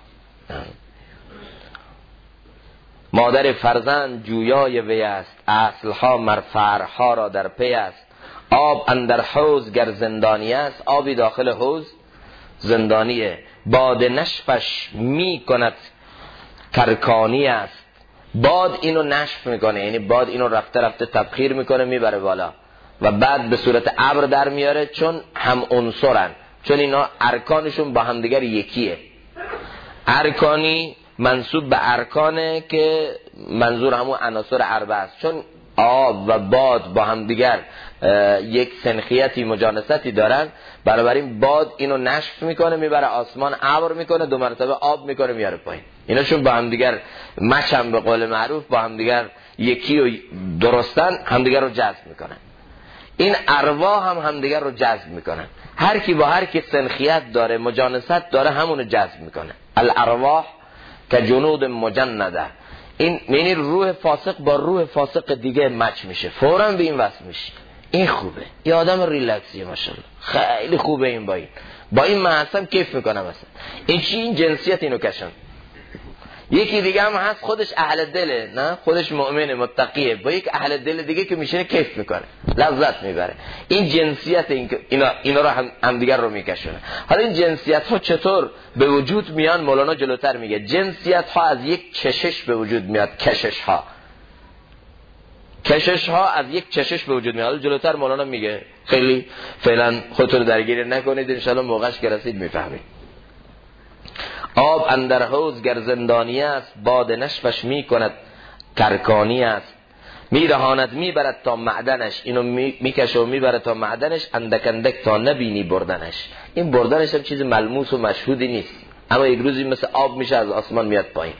مادر فرزند جویای وی است، اصلها مرفرها را در پی است. آب اندر حوض گر زندانی است، آبی داخل حوض زندانیه. باد نشفش می کند ترکانی است. باد اینو نشف میکنه، یعنی باد اینو رفته رفته تبخیر میکنه میبره بالا و بعد به صورت ابر در میاره، چون هم عنصرن، چون اینا ارکانشون با همدیگر یکیه. ارکانی منسوب به ارکانه که منظور همون عناصر اربع است، چون آب و باد با همدیگر یک سنخیتی مجانستی دارن، بنابراین باد اینو نشف میکنه میبره آسمان، ابر میکنه، دو مرتبه آب میکنه میاره پایین. ایناشون با همدیگر مچم به قول معروف با همدیگر یکی و درستن، همدیگر رو جذب میکنن. این ارواح هم همدیگر رو جذب میکنن. هر کی با هر کی سنخیت داره، مجانست داره، همونو جذب میکنه. الارواح که جنود مجنده. این یعنی روح فاسق با روح فاسق دیگه مچ میشه، فوراً به این وصل میشه. این خوبه، یه آدم ریلکسیه ماشاءالله، خیلی خوبه. این با این من هستم کیف میکنم مثلا. این چی؟ این جنسیت اینو کشن. یکی دیگه هم هست خودش اهل دله، نه خودش مؤمنه متقیه، با یک اهل دل دیگه که میشه کیف میکنه، لذت میبره. این جنسیت اینا رو هم دیگر رو میکشونه. حالا این جنسیت ها چطور به وجود میان؟ مولانا جلوتر میگه جنسیت ها از یک چشش به وجود میاد. کشش ها از یک چشش به وجود میاد. حالا جلوتر مولانا میگه، خیلی فعلا خودتون درگیر نکنید، انشالله موقعش که رسید میفهمید. آب اندر حوض گر زندانی است، باد نشفش می کند ترکانی است. می رهاند می برد تا معدنش، اینو میکشه و می برد تا معدنش، اندک اندک تا نبینی بردنش. این بردنش هم چیز ملموس و مشهودی نیست، اما یک روزی مثل آب میشه از آسمان میاد پایین.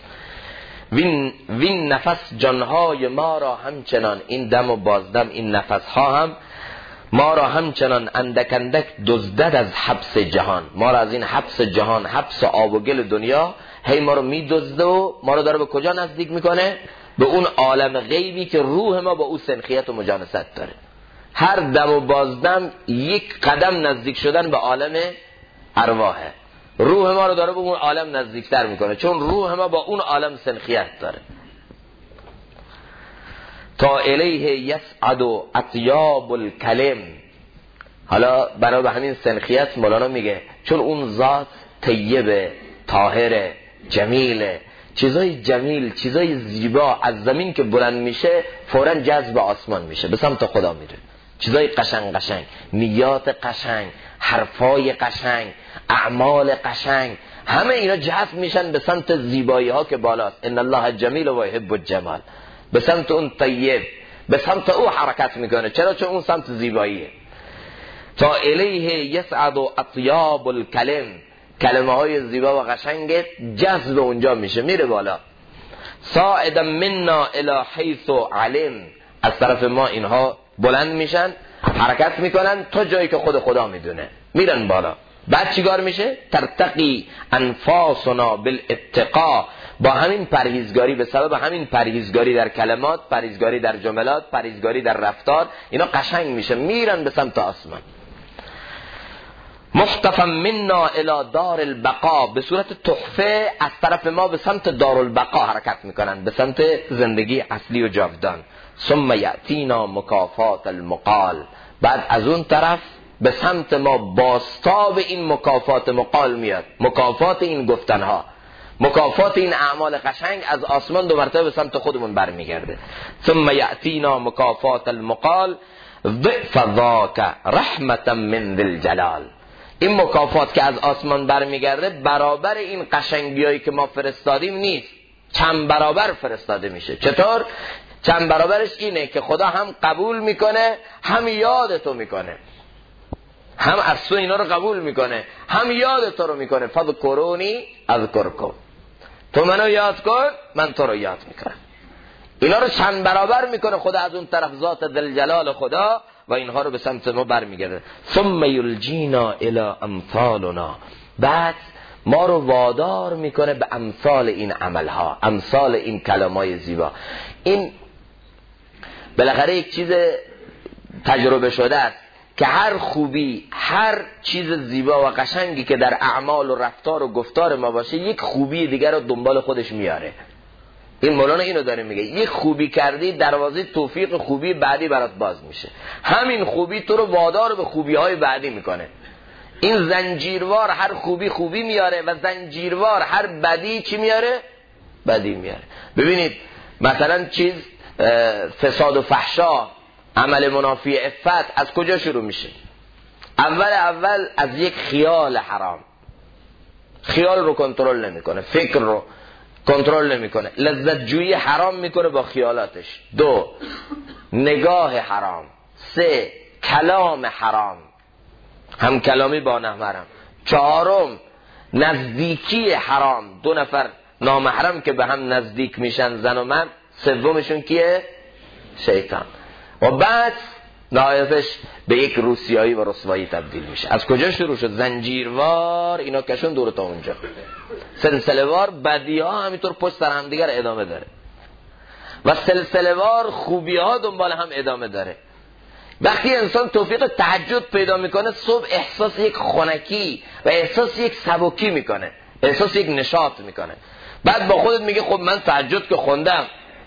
وین نفس جانهای ما را همچنان، این دم و بازدم، این نفس ها هم ما را همچنان اندک اندک دزدد از حبس جهان، ما را از این حبس جهان، حبس آب و گل دنیا هی ما رو میدزده و ما رو داره به کجا نزدیک میکنه؟ به اون عالم غیبی که روح ما با او سنخیت و مجانست داره. هر دم و بازدم یک قدم نزدیک شدن به عالم ارواحه. روح ما رو داره به اون عالم نزدیکتر میکنه، چون روح ما با اون عالم سنخیت داره. تا الیه یسعد اطیاب الکلم. حالا برای به همین سنخیت مولانا میگه چون اون ذات طیبه، طاهره، جمیله، چیزای جمیل، چیزای زیبا از زمین که بلند میشه فوراً جذب آسمان میشه، به سمت خدا میره. چیزای قشنگ قشنگ، نیات قشنگ، حرفای قشنگ، اعمال قشنگ، همه اینا جذب میشن به سمت زیبایی ها که بالاست. ان الله جمیل و یحب الجمال. به سمت اون طیب، به سمت او حرکت میکنه. چرا؟ چون اون سمت زیباییه. تا الیه یسعد اطیاب الکلم، کلمه های زیبا و قشنگ جذب اونجا میشه، میره بالا. صاعدا منا الی حیث علم، از طرف ما اینها بلند میشن، حرکت میکنن تا جایی که خود خدا میدونه، میرن بالا. بعد چیکار میشه؟ ترتقی انفاسنا بالاتقا، با همین پرهیزگاری، به سبب همین پرهیزگاری در کلمات، پرهیزگاری در جملات، پرهیزگاری در رفتار، اینا قشنگ میشه، میرن به سمت آسمان. مصطفى منا الى دار البقا، به صورت تحفه از طرف ما به سمت دار البقا حرکت میکنن، به سمت زندگی اصلی و جاودان. ثم یأتینا مکافات المقال، بعد از اون طرف به سمت ما باستاب این مکافات مقال میاد، مکافات این گفتنها، مکافات این اعمال قشنگ از آسمان دو مرتبه به سمت خودمون برمیگرده. ثم یأتینا مکافات المقال ضعف ذاک رحمتا من ذی الجلال. این مکافات که از آسمان برمیگرده برابر این قشنگیایی که ما فرستادیم نیست، چند برابر فرستاده میشه. چطور؟ چند برابرش اینه که خدا هم قبول میکنه، هم یاد تو میکنه، هم از تو اینا رو قبول میکنه، هم یاد تو رو میکنه. فذکرونی اذکرکم، تو منو یاد کن من تو رو یاد میکنم. اینا رو چند برابر میکنه خدا از اون طرف، ذات ذوالجلال خدا، و اینها رو به سمت ما برمیگرده. ثم یلجینا الی امثالنا، بعد ما رو وادار میکنه به امثال این عملها، امثال این کلامای زیبا. این بالاخره یک چیز تجربه شده است که هر خوبی، هر چیز زیبا و قشنگی که در اعمال و رفتار و گفتار ما باشه، یک خوبی دیگر رو دنبال خودش میاره. این مولانا اینو داره میگه، یک خوبی کردی دروازه توفیق خوبی بعدی برات باز میشه. همین خوبی تو رو وادار به خوبی های بعدی میکنه. این زنجیروار هر خوبی خوبی میاره و زنجیروار هر بدی چی میاره؟ بدی میاره. ببینید مثلا چیز فساد و فحشا، عمل منافی عفت از کجا شروع میشه؟ اول از یک خیال حرام. خیال رو کنترل نمیکنه، فکر رو کنترل نمیکنه، لذت جویی حرام میکنه با خیالاتش. 2 نگاه حرام. 3 کلام حرام، هم کلامی با نامحرم. 4 نزدیکی حرام، 2 نفر نامحرم که به هم نزدیک میشن، زن و مرد، 3مشون کیه؟ شیطان. و بعد نهایتش به یک روسیایی و رسوایی تبدیل میشه. از کجا شروع شد؟ زنجیروار اینا کشون دور تا اونجا، سلسله‌وار بدی ها همینطور پشت سر هم دیگر ادامه داره و سلسله‌وار خوبی ها دنبال هم ادامه داره. وقتی انسان توفیق تهجد پیدا میکنه، صبح احساس یک خنکی و احساس یک سبکی میکنه، احساس یک نشاط میکنه. بعد با خودت میگه خب من تهجد که خوندم،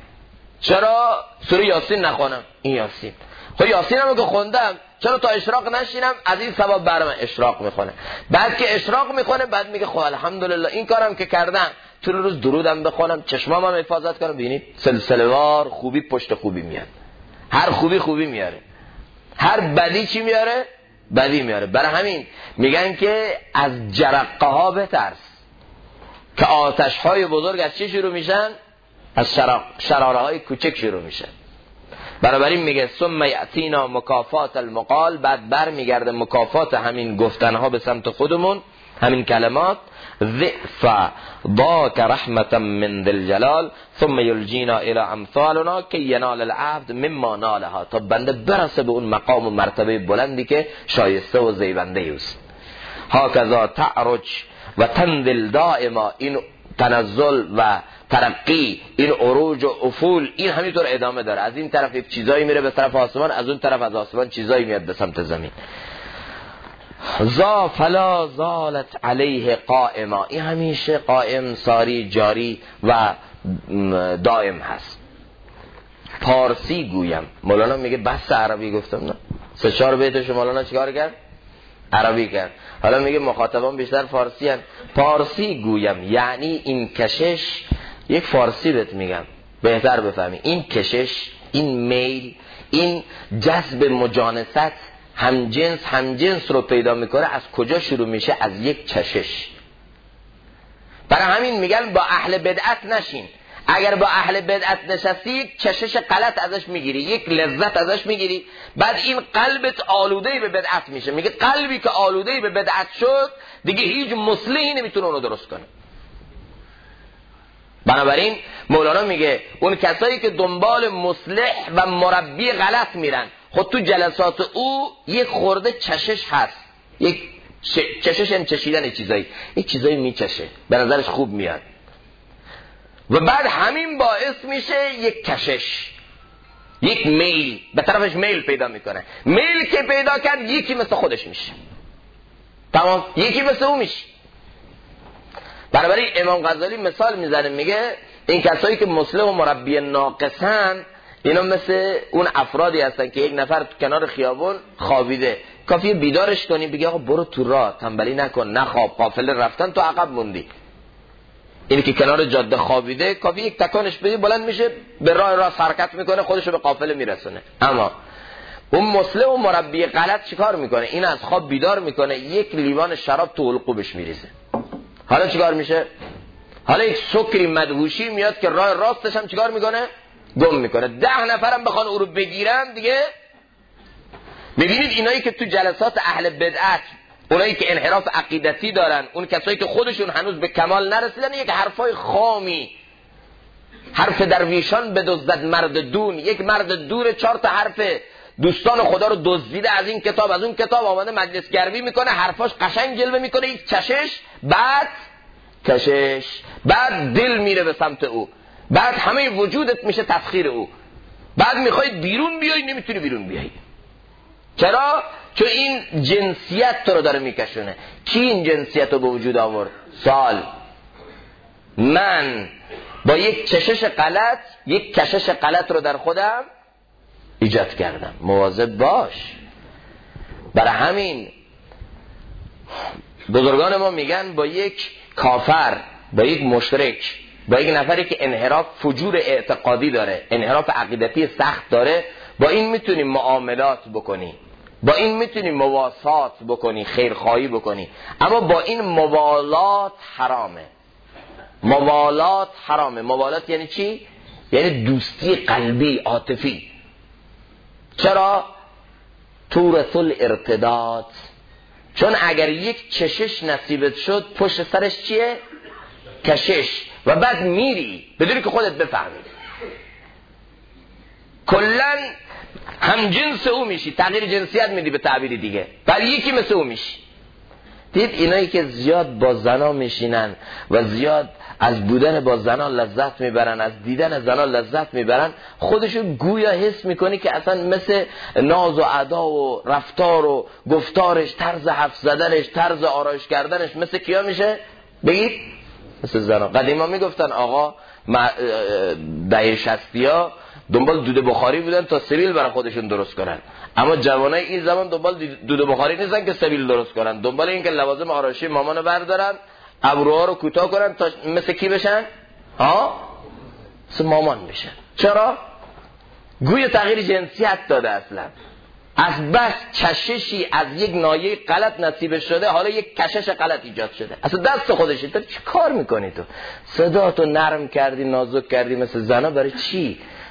چرا سوره یاسین نخونم؟ این یاسین، خب یاسینم که خوندم، چرا تا اشراق نشینم؟ از این ثواب برام اشراق میخونه. بعد که اشراق میکنه بعد میگه خب الحمدلله این کارم که کردم، طول روز درودم بخونم، چشمام هم حفاظت کنم. ببینید سلسله‌وار خوبی پشت خوبی میاد، هر خوبی میاره، هر بدی چی میاره؟ بدی میاره. برای همین میگن که از جرقه ها بترس که آتش های بزرگ از چی شروع میشن؟ از شراره های کوچک شروع میشن. بنابراین میگه ثم یأتینا مکافات المقال، بعد بر میگرده مکافات همین گفتنها به سمت خودمون، همین کلمات ضعف ضاک رحمتا من ذی الجلال ثم یلجینا الی امثالنا که ینال العبد مما نالها، تا بنده برسه به اون مقام و مرتبه بلندی که شایسته و زیبنده است. هاکذا تعرج و تنزل دائما، این تنزل و ترقی، این عروج و افول، این همینطور ادامه داره. از این طرف یک چیزایی میره به طرف آسمان، از اون طرف از آسمان چیزایی میاد به سمت زمین. ذا فلا زالت علیه قائما، این همیشه قائم، ساری، جاری و دائم هست. پارسی گویم، مولانا میگه بس عربی گفتم نه، 3-4 بیتش مولانا چیکار کرد؟ عربی کرد. حالا میگه مخاطبان بیشتر فارسی هن. پارسی گویم یعنی این کشش، یک فارسی بهت میگم بهتر بفهمی، این کشش، این میل، این جذب مجانست، همجنس رو پیدا میکنه. از کجا شروع میشه؟ از یک چشش. برای همین میگن با اهل بدعت نشین. اگر با اهل بدعت نشستی یک چشش غلط ازش میگیری، یک لذت ازش میگیری، بعد این قلبت آلوده‌ای به بدعت میشه. میگه قلبی که آلوده‌ای به بدعت شد دیگه هیچ مصلحی نمیتونه اونو درست کنه. بنابراین مولانا میگه اون کسایی که دنبال مصلح و مربی غلط میرن، خود تو جلسات او یک خورده چشش هست، یک چشش هم چشیدن چیزایی، یک چیزایی میچشه، به نظرش خوب میاد و بعد همین باعث میشه یک کشش، یک میل، به طرفش میل پیدا میکنه. میل که پیدا کرد یکی مثل خودش میشه، تمام، یکی مثل او میشه. بنابراین امام غزالی مثال میزنه، میگه این کسایی که مصلح و مربی ناقصن، اینا مثل اون افرادی هستن که یک نفر تو کنار خیابون خوابیده، کافیه بیدارش کنی، بگی آقا برو تو راه، تنبلی نکن، نخواب، قافله رفتن تو عقب موندی. اینی که کنار جاده خوابیده، کافی یک تکانش بدی بلند میشه، به راه حرکت میکنه، خودشو به قافله میرسونه. اما اون مصلح و مربی غلط چیکار میکنه؟ این از خواب بیدار میکنه، یک لیوان شراب تو حلقومش میریزه. حالا چیکار میشه؟ حالا یک سکری مدهوشی میاد که راه راستش هم چیکار میکنه؟ گم میکنه. 10 نفرم بخوان او رو بگیرن دیگه. ببینید اینایی که تو جلسات اهل بدعت، اونایی که انحراف عقیدتی دارن، اون کسایی که خودشون هنوز به کمال نرسیدن، یک حرفای خامی، حرف درویشان بدزدد مرد دون، یک مرد دور 4 تا حرف دوستان خدا رو دزدیده از این کتاب از اون کتاب، آمده مجلس گرمی میکنه، حرفاش قشنگ جلوه میکنه، یک چشش، بعد کشش، بعد دل میره به سمت او، بعد همه وجودت میشه تفخیر او، بعد میخوای بیرون بیای نمیتونی بیرون بیای. چرا؟ چون این جنسیت تو رو داره میکشونه. کی این جنسیت رو به وجود آورد؟ سال. من با یک چشش غلط، یک کشش غلط رو در خودم ایجاد کردم. مواظب باش. برای همین بزرگان ما میگن با یک کافر، با یک مشرک، با یک نفری که انحراف فجور اعتقادی داره، انحراف عقیدتی سخت داره، با این میتونی معاملات بکنی، با این میتونی مواسات بکنی، خیرخواهی بکنی، اما با این موالات حرامه. موالات حرامه. موالات یعنی چی؟ یعنی دوستی قلبی، عاطفی. چرا؟ تورث الارتداد. چون اگر یک چشش نصیبت شد، پشت سرش چیه؟ کشش. و بعد میری بدونی که خودت بفهمی، کلن هم جنس او میشی، تغییر جنسیت میدی به تعبیر دیگه، بعد یکی مثل او میشی. دید اینایی که زیاد با زنا میشینن و زیاد از بودن با زنا لذت میبرن، از دیدن زنا لذت میبرن، خودشو گویا حس میکنی که اصلا مثل ناز و ادا و رفتار و گفتارش، طرز حرف زدنش، طرز آرایش کردنش مثل کیا میشه؟ بگید مثل زنا. قدیما میگفتن آقا دهه 60 دنبال دود بخاری بودن تا سبیل برای خودشون درست کنن، اما جوانای این زمان دنبال دود بخاری نیستن که سبیل درست کنن، دنبال این که لوازم آرایشی مامانو بردارن، ابروها رو کوتاه کنن تا مثل کی بشن؟ مثل مامان بشن. چرا؟ گویا تغییر جنسیت داده. اصلا از بس کششی از یک نایه غلط نصیب شده، حالا یک کشش غلط ایجاد شده. اصلا دست خودشه. تو چی کار میکنی؟ تو صدا تو نرم کردی، نازک کردی مثل زنا، برای چی؟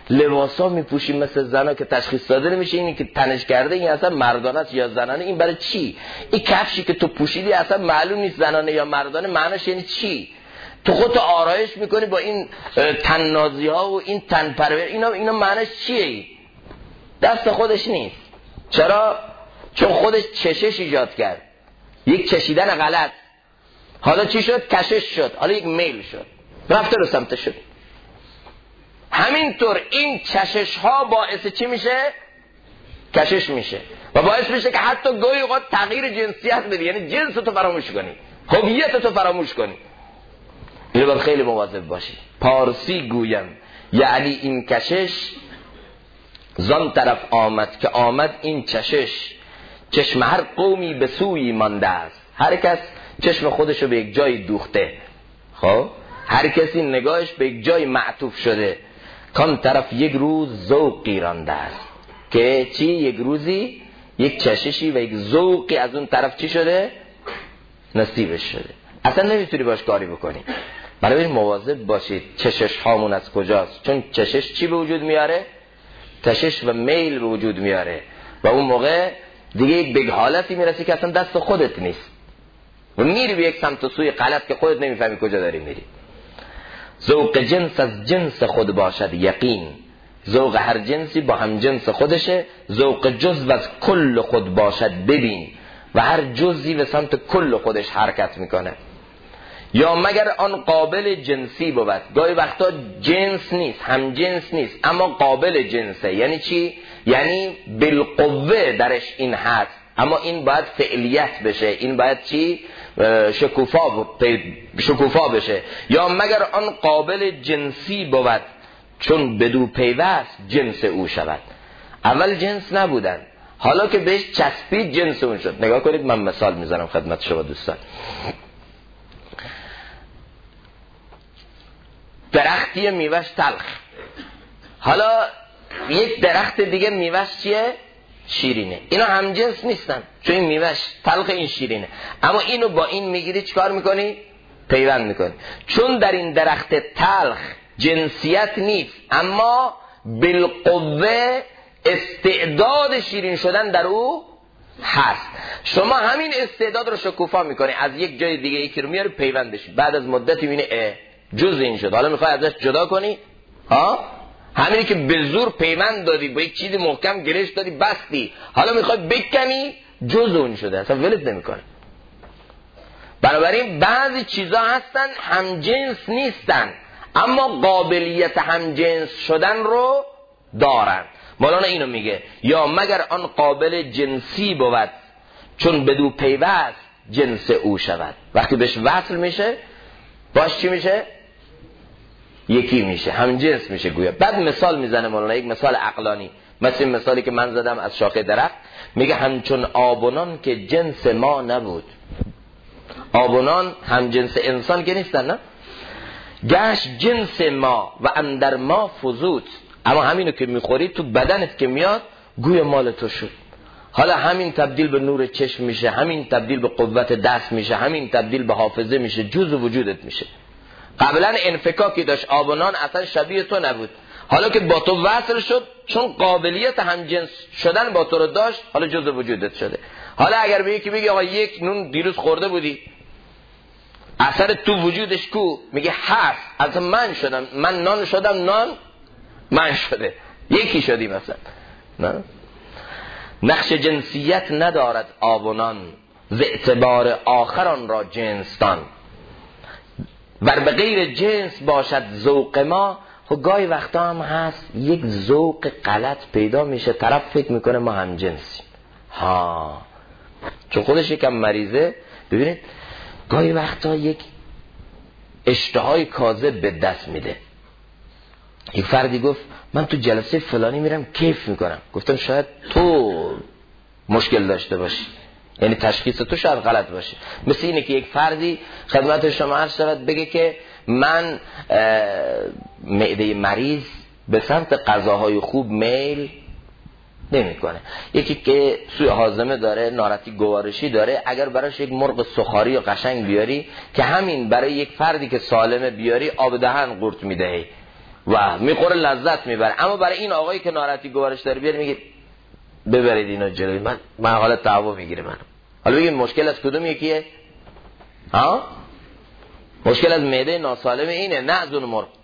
لباسا میپوشیم مثل زنا که تشخیص داده نمیشه اینی که تنش کرده این اصلا مردانه است یا زنانه. این برای چی؟ این کفشی که تو پوشیدی اصلا معلوم نیست زنانه یا مردانه، معناش یعنی چی؟ تو خودت آرایش میکنی با این تننازی ها و این تن پرور، اینا معناش چیه؟ دست خودش نیست. چرا؟ چون خودش چشش ایجاد کرد، یک چشیدن غلط. حالا چی شد؟ کشش شد، حالا یک میل شد، رفته رو سمت شد. همینطور این چشش ها باعث چی میشه؟ کشش میشه و باعث میشه که حتی گاهی اوقات تغییر جنسیت بدی، یعنی جنس تو فراموش کنی، هویت تو فراموش کنی. اینو باید خیلی مواظب باشی. پارسی گویم یعنی این کشش زان طرف آمد که آمد این چشش، چشم هر قومی به سوی مانده است. هر کس چشم خودشو به یک جای دوخته، خب هر کسی نگاهش به یک جای معطوف شده. کان طرف یک روز ذوقی رانده است، که چی؟ یک روزی یک چششی و یک ذوقی از اون طرف چی شده؟ نصیبش شده. اصلا نمیتونی باش کاری بکنی. برای مواظب باشید چشش هامون از کجاست، چون چشش چی به وجود میاره؟ کشش و میل به وجود میاره و اون موقع دیگه یک بگ حالتی میرسی که اصلا دست خودت نیست و میری به یک سمت و سوی غلط که خودت نمیفهمی کجا داری میری. ذوق جنس از جنس خود باشد یقین، ذوق هر جنسی با هم جنس خودشه. ذوق جزو از کل خود باشد ببین، و هر جزی به سمت کل خودش حرکت میکنه. یا مگر آن قابل جنسی بود، گاهی وقتا جنس نیست، هم جنس نیست، اما قابل جنسه. یعنی چی؟ یعنی بالقوه درش این هست، اما این باید فعلیت بشه، این باید چی؟ شکوفا بشه. یا مگر آن قابل جنسی بود، چون بدو پیوست جنس او شود. اول جنس نبودن، حالا که بهش چسبید جنس اون شد. نگاه کنید، من مثال میزنم خدمت شما دوستان. درختی میوهش تلخ، حالا یک درخت دیگه میوهش چیه؟ شیرینه. اینا هم جنس نیستن، چون این میوهش تلخ این شیرینه، اما اینو با این میگیری چیکار میکنی؟ پیوند میکنی. چون در این درخت تلخ جنسیت نیست، اما بالقوه استعداد شیرین شدن در او هست. شما همین استعداد رو شکوفا میکنی، از یک جای دیگه یکی رو میاری پیوند بشی، بعد از مدتی میبینی جز این شد، حالا میخوای ازش جدا کنی؟ همینی که به زور پیوند دادی، با یک چیزی محکم گرش دادی بستی، حالا میخوای بکنی جز اون شده، اصلا ولت نمیکنه. بنابراین بعضی چیزا هستن هم جنس نیستن، اما قابلیت هم جنس شدن رو دارن. مولانا اینو میگه یا مگر آن قابل جنسی بود، چون بدو پیوست جنس او شود. وقتی بهش وصل میشه باش چی میشه؟ یکی میشه، هم جنس میشه گویا. بعد مثال میزنه مولانا، یک مثال عقلانی، مثل این مثالی که من زدم از شاخه درخت. میگه همچون آبونان که جنس ما نبود. آبونان هم جنس انسان که نیستن، نه؟ گشت جنس ما و اندر ما فزود، اما همینو که میخوری تو بدنت که میاد گویا مال تو شد. حالا همین تبدیل به نور چشم میشه، همین تبدیل به قوت دست میشه، همین تبدیل به حافظه میشه، جزء وجودت میشه. قبلا انفکاکی داشت آبونان، اصلا شبیه تو نبود، حالا که با تو وصل شد، چون قابلیت همجنس شدن با تو رو داشت، حالا جزء وجودت شده. حالا اگر به یکی بگی آقا یک نون دیروز خورده بودی، اثر تو وجودش کو؟ میگه هست، از من شدم، من نان شدم، نان من شده، یکی شدی مثلا. نه؟ نقش جنسیت ندارد آبونان، ز اعتبار آخران را جنسدان. ور به غیر جنس باشد ذوق ما، خب گاهی وقتا هم هست یک ذوق غلط پیدا میشه، طرف فکر میکنه ما هم جنسیم. چون خودش یکم مریضه. ببینید گاهی وقتا یک اشتهای کاذب به دست میده. یک فردی گفت من تو جلسه فلانی میرم کیف میکنم. گفتم شاید تو مشکل داشته باشی، یعنی تشخیص تو شاید غلط باشه. مثل اینه که یک فردی خدمت شما عرض شود بگه که من معده مریض به سمت غذاهای خوب میل نمیکنه. یکی که سوی هاضمه داره، ناراحتی گوارشی داره، اگر براش یک مرغ سخاری و قشنگ بیاری که همین برای یک فردی که سالمه بیاری، آب دهن قورت میدهی. و میخوره لذت میبره. اما برای این آقایی که ناراحتی گوارش داره بیاره میگه ببرید اینو جلوی من حالت تعو میگیره منو. حالا بگید مشکل از کدوم یکیه؟ ها؟ مشکل از معده ناسالم اینه، نه از اون مرغ.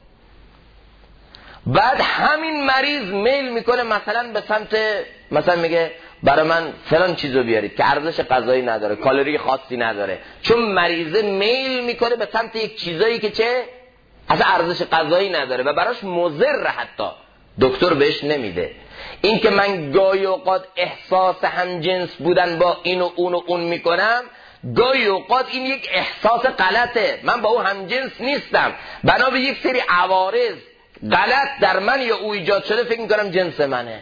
بعد همین مریض میل میکنه مثلا به سمت، مثلا میگه برای من فلان چیزو بیارید که ارزش غذایی نداره، کالری خاصی نداره، چون مریضه میل میکنه به سمت یک چیزایی که چه اصلا ارزش غذایی نداره و براش مضر، حتی دکتر بهش نمیده. این که من گاهی اوقات احساس همجنس بودن با این و اون و اون میکنم، گاهی اوقات این یک احساس غلطه، من با اون همجنس نیستم، بنا به یک سری عوارض غلط در من یا او ایجاد شده فکر میکنم جنس منه.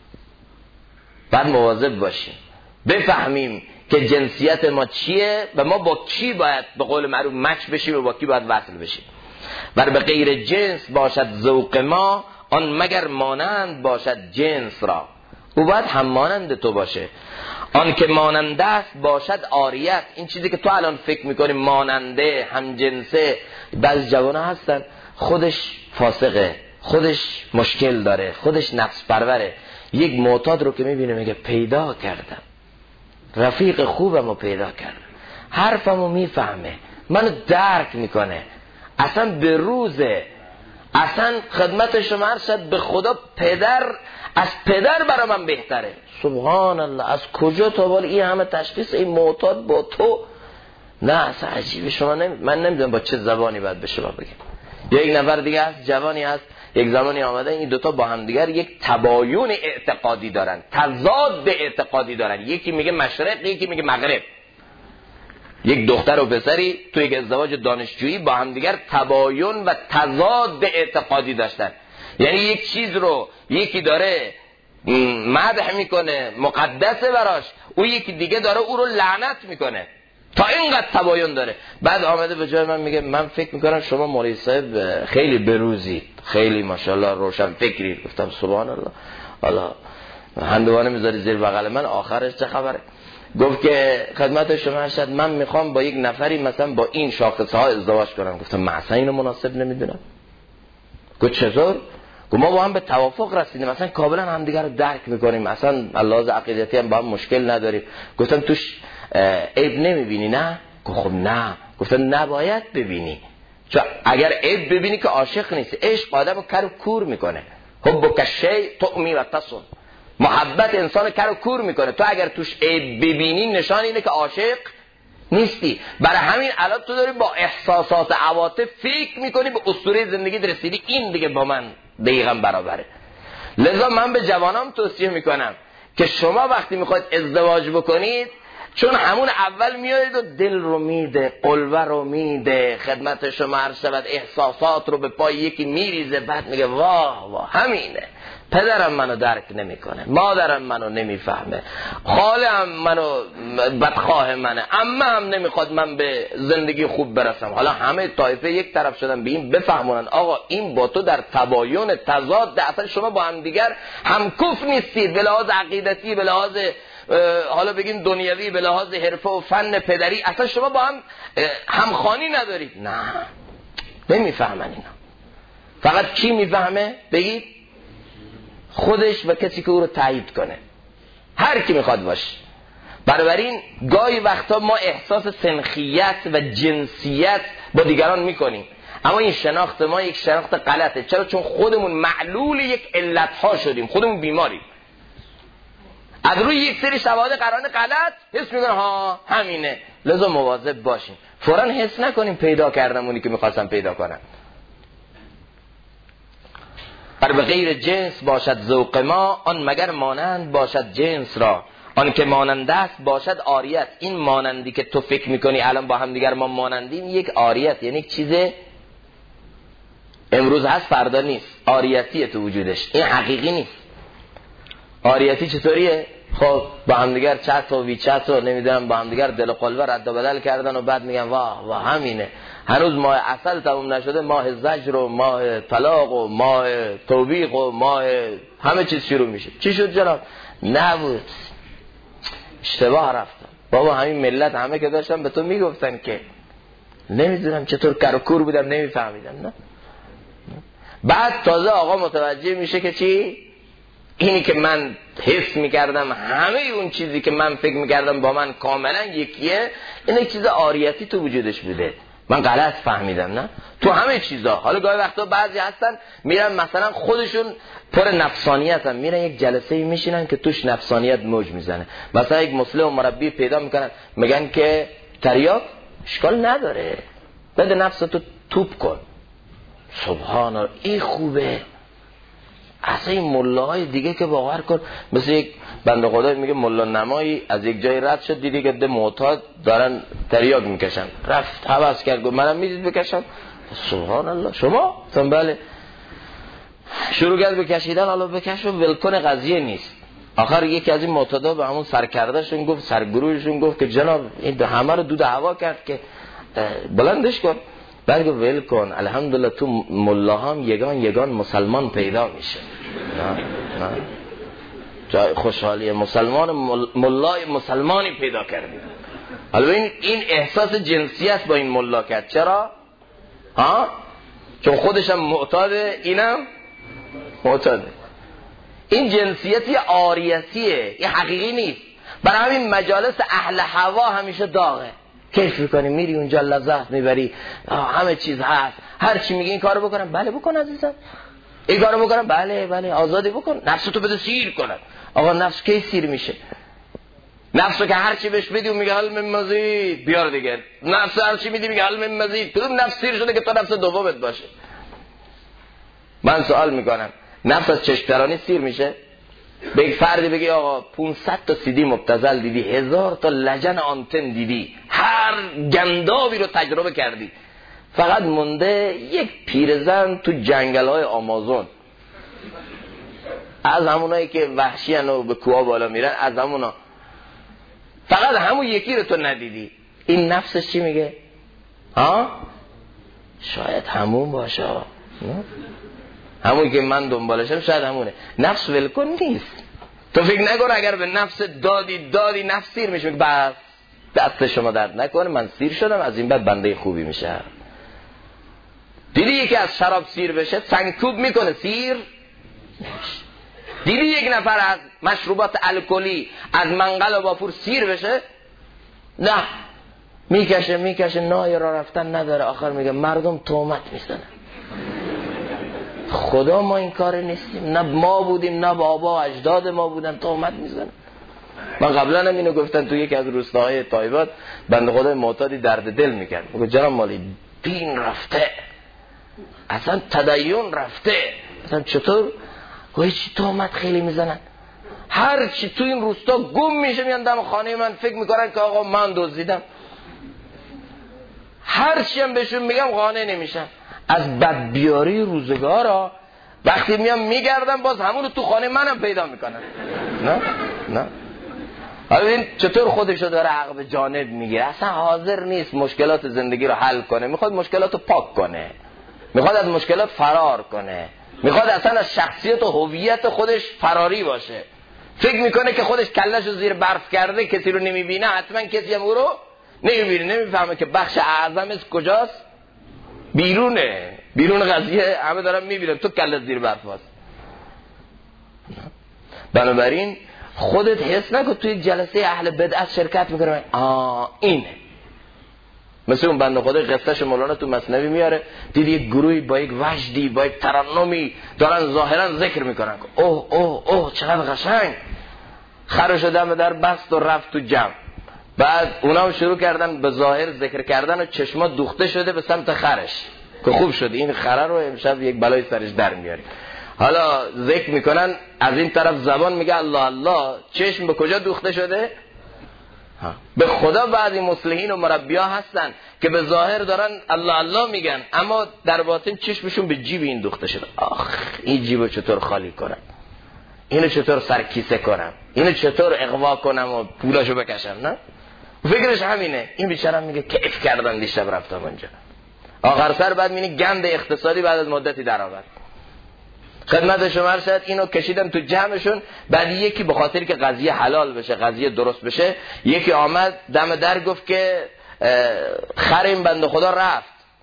بعد مواظب باشیم، بفهمیم که جنسیت ما چیه و ما با کی باید به قول معروف مچ بشیم و با کی باید وصل بشیم. بر به غیر جنس باشد ذوق ما، آن مگر مانند باشد جنس را. او باید هم مانند تو باشه. آن که ماننده است باشد عاریت. این چیزی که تو الان فکر میکنی ماننده، هم جنسه، بعضی جوانا هستن خودش فاسقه، خودش مشکل داره، خودش نفس پروره. یک معتاد رو که میبینه میگه پیدا کردم، رفیق خوبمو پیدا کردم، حرفمو میفهمه، منو درک میکنه، اصلا به روزه، اصلا خدمت شما عرض شد به خدا پدر از پدر برا من بهتره. سبحان الله، از کجا تا بالا این همه تشخیص این معتاد با تو؟ نه اصلا عجیبه. شما من نمیدونم با چه زبانی باید به شما بگم. یک نفر دیگه هست، جوانی هست، یک زمانی آمده این دوتا با هم دیگر یک تباین اعتقادی دارن، تضاد اعتقادی دارن، یکی میگه مشرق یکی میگه مغرب. یک دختر و پسری توی یک ازدواج دانشجویی با هم دیگر تباین و تضاد اعتقادی داشتن. یعنی یک چیز رو یکی داره مدح میکنه، مقدسه براش، او یکی دیگه داره او رو لعنت میکنه، تا اینقدر تباین داره. بعد آمده به جای من میگه من فکر میکنم شما مولوی صاحب خیلی بروزید، خیلی ماشاءالله روشن فکرید. گفتم سبحان الله، حالا هندوانه میذاری زیر بغل من، آخرش چه خبره؟ گفت که خدمت شما ارشد من میخوام با یک نفری مثلا با این شاخصه ها ازدواج کنم. گفتم من اصلا اینو مناسب نمیدونم. گفت چطور؟ گفت ما با هم به توافق رسیدیم، مثلا کاملا هم دیگه رو درک میکنیم، اصلا لحاظ عقیدتی هم با هم مشکل نداریم. گفتم توش عیب نمیبینی؟ نه. گفت خب نه. گفتم نباید ببینی، چون اگر عیب ببینی که عاشق نیست. عشق آدمو کر و کور میکنه. حب کشی تؤمی و تصم، محبت انسان کر و کور میکنه. تو اگر توش عیب ببینی نشان اینه که عاشق نیستی. برای همین الان تو داری با احساسات عواطف فکر میکنی به اسطوره زندگی رسیدی، این دیگه با من دقیقاً برابره. لذا من به جوانام توصیه میکنم که شما وقتی میخواید ازدواج بکنید، چون همون اول میارید و دل رو میده، قلبه رو میده، خدمت شما عرض شود احساسات رو به پای یکی میریزه، بعد میگه واه واه همینه، پدرم منو درک نمیکنه، مادرم منو نمیفهمه، خالم منو بدخواه منه، عمه هم نمیخواد من به زندگی خوب برسم. حالا همه طایفه یک طرف شدن به این بفهمونن آقا این با تو در تباین تضاد، اصلا شما با هم دیگر همکف نیستید، به لحاظ عقیدتی، به لحاظ حالا بگیم دنیوی، به لحاظ حرفه و فن پدری، اصلا شما با هم همخوانی ندارید. نه نمیفهمن اینا. فقط کی میفهمه؟ بگید خودش و کسی که او رو تایید کنه، هر کی میخواد باشه. بنابراین گاهی وقتا ما احساس سنخیت و جنسیت با دیگران میکنیم، اما این شناخت ما یک شناخت غلطه. چرا؟ چون خودمون معلول یک علتها شدیم، خودمون بیماریم، از روی یک سری شواهد قرآن غلط حس میکنم ها همینه. لذا مواظب باشیم، فوراً حس نکنیم پیدا کردم اونی که میخواستم پیدا کنم. بر به غیر جنس باشد ذوق ما، آن مگر مانند باشد جنس را. آن که ماننده است باشد عاریت. این مانندی که تو فکر میکنی الان با هم دیگر ما مانندیم، یک عاریت، یعنی یک چیز امروز هست فردا نیست، عاریتیه تو وجودش، این حقیقی نیست. عاریتی چطوریه؟ خب با هم دیگر چت و ویچت و نمیدونم با هم دیگر دل و قلبه رد و بدل کردن و بعد میگن واه واه همینه. هنوز ماه عسل تموم نشده، ماه زجر و ماه طلاق و ماه توبیق و ماه همه چیز شروع میشه. چی شد جناب؟ نبود، اشتباه رفتم. بابا همین ملت همه که داشتن به تو میگفتن که نمیدونم چطور کر و کور بودم نمیفهمیدم. نه بعد تازه آقا متوجه میشه که چی؟ اینی که من حس میکردم همه اون چیزی که من فکر میکردم با من کاملا یکیه، این یک چیز عاریتی تو وجودش بوده، من غلط فهمیدم. نه تو همه چیزا. حالا گاهی وقتا بعضی هستن میرن مثلا خودشون پر نفسانیتن، میرن یک جلسه میشینن که توش نفسانیت موج میزنه. مثلا یک مسلم مربی پیدا میکنن میگن که تریاک اشکال نداره، بده نفستو توپ کن. سبحان الله، این خوبه. اصلا این ملاهای دیگه که باور کن، مثل یک بنده خدا میگه ملا نمایی از یک جای رد شد، دیدی که ده معتاد دارن تریاک میکشن، رفت حواس کرد گفت منم میدید بکشم. سبحان الله. شما بله شروع کرد بکشیدن، حالا بکش و ولکن قضیه نیست. آخر یکی از این معتادا به همون سرکردهشون گفت، سرگروهشون گفت که جناب این همه رو دود هوا کرد که بلندش کن. بعد گفت ول کن، الحمدلله تو ملاها هم یگان مسلمان پیدا میشه. نه جای خوشحالی مسلمان، ملای مسلمانی پیدا کردیم. حالا این احساس جنسیت با این ملا کرد. چرا؟ چون خودش هم معتاده، اینم معتاده. این جنسیتی عاریتیه، این حقیقی نیست. برای همین مجالس اهل هوا همیشه داغه. کیف میکنی، میری اونجا لذت میبری، همه چیز هست، هر چی میگی این کارو بکنم، بله بکن عزیزم، این کارو بکنم، بله آزادی بکن، نفستو بده سیر کنن. آقا نفس کی سیر میشه؟ نفسو که هر چی بهش بدی و میگه حل من مزید بیار دیگه، نفس هر چی میدی میگه حل من مزید. کدوم نفس سیر شده که تو نفس دومت باشه؟ من سوال میکنم، نفس از چشم‌ترانی سیر میشه؟ به یک فردی بگی آقا 500 تا CD مبتذل دیدی، 1000 تا لجن آنتن دیدی، هر گندابی رو تجربه کردی، فقط مونده یک پیرزن تو جنگل‌های آمازون، از همونایی که وحشیان و به کوها بالا میرن، از همونا، فقط همون یکی رو تو ندیدی. این نفسش چی میگه؟ شاید همون باشه، همون که من دنبالشم شاید همونه. نفس ولکن نیست. تو فکر نکن اگر به نفس دادی نفس سیر میشه، بس دست شما درد نکنه، من سیر شدم، از این بعد بنده خوبی میشه. دیدی یکی از شراب سیر بشه سنگکوب میکنه، سیر نمیشه. دیدی یک نفر از مشروبات الکلی از منقل و باپور سیر بشه؟ نه، میکشه نای را رفتن نداره، آخر میگه مردم تهمت میزنن. خدا ما این کار نیستیم، نه ما بودیم نه بابا اجداد ما بودن، تهمت میزنن. من قبلا هم اینو گفتن، تو یکی از روستاهای تایبات بنده خدای معتادی درد دل میکرد، میگه جناب مالی دین رفته، اصلا تدین رفته، اصلا چطور؟ گویی چی تهمت خیلی میزنن، هر چی تو این روستا گم میشه میان دم خانه من، فکر میکنن که آقا من دزدیدم، هر چی هم بهشون میگم قانع نمیشن. از بدبیاری روزگارا وقتی میام میگردم باز همونو تو خانه منم پیدا میکنن. نه حالا این چطور خودشو داره عقب جانب میگیره، اصلا حاضر نیست مشکلات زندگی رو حل کنه، میخواد مشکلات رو پاک کنه، میخواد از مشکلات فرار کنه، میخواد اصلا از شخصیت و هویت خودش فراری باشه. فکر میکنه که خودش کله‌شو زیر برف کرده، کسی رو نمیبینه، حتما کسی هم او رو نمیبینه، نمیفهمه که بخش اعظمش کجاست؟ بیرون قضیه، همه دارن میبینن تو کلت زیر برف هست. بنابراین خودت حس نکن توی جلسه اهل بدعت شرکت میکنه اینه. مثل اون بنده خدا قصهش مولانا تو مثنوی میاره، دیدی یک گروهی با یک وجدی با یک ترنمی دارن ظاهرا ذکر میکنن، اوه چقدر قشنگ، خرش دم در بست و رفت تو جمع. بعد اونا هم شروع کردن به ظاهر ذکر کردن و چشما دوخته شده به سمت خرش که خوب شد این خره رو امشب یک بلای سرش در میاری. حالا ذکر میکنن، از این طرف زبان میگه الله الله، چشم به کجا دوخته شده؟ به خدا بعضی مصلحین و مربیا هستن که به ظاهر دارن الله الله میگن، اما در باطن چشمشون به جیب این دوخته شده. این جیبو چطور خالی کنم، اینو چطور سرکیسه کنم، اینو چطور اغوا کنم و پولاشو بکشم. نه، فکرش همینه. این بیچاره میگه کیف کردم دیشب رفتم اونجا، آخر سر بعد میبینی گند اقتصادی بعد از مدتی در آورد. خدمت شما عرض شد اینو کشیدن تو جمعشون، بعد یکی به خاطر که قضیه حلال بشه، قضیه درست بشه، یکی آمد دم در گفت که خر این بنده خدا رفت.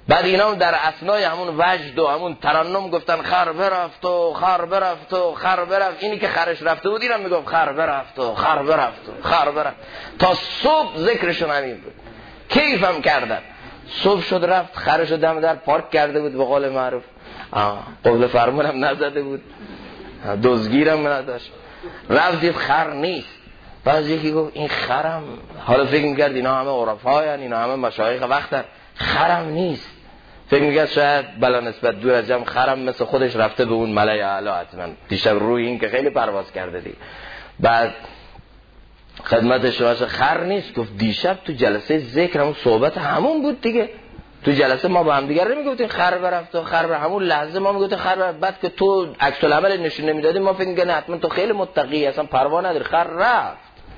بعد اینا در اثنای همون وجد و همون ترنم گفتن خر برفت و خر برفت و خر برفت. اینی که خرش رفته بود اینم میگفت خر برفت و خر برفت و خر برفت تا صبح ذکرشون همین بود. کیفم کردن. صبح شد رفت خرشو دم در پارک کرده بود به قول معروف. قفل فرمونم نزده بود، دزگیرم نداشت. رفت دید خر نیست. بعد یکی گفت این خرم، حالا فکر میکرد اینا همه عرفاین، اینا همه مشایخ وقتن، خرم نیست. فکر میکرد شاید بلا نسبت دور از جمع خرم مثل خودش رفته به اون ملای اعلی حتما دیشب روی این که خیلی پرواز کرده دی. بعد خدمت شما خر نیست. گفت دیشب تو جلسه ذکرمون صحبت همون بود دیگه. تو جلسه ما با هم دیگه نمیگفتیم خر برفت و خر برفت، همون لحظه ما میگفتیم خر برفت. بعد که تو عکس العمل نشون نمیدادی ما فکر می‌کردیم حتما تو خیلی متقی اصلا پروا نداری، خر رفت.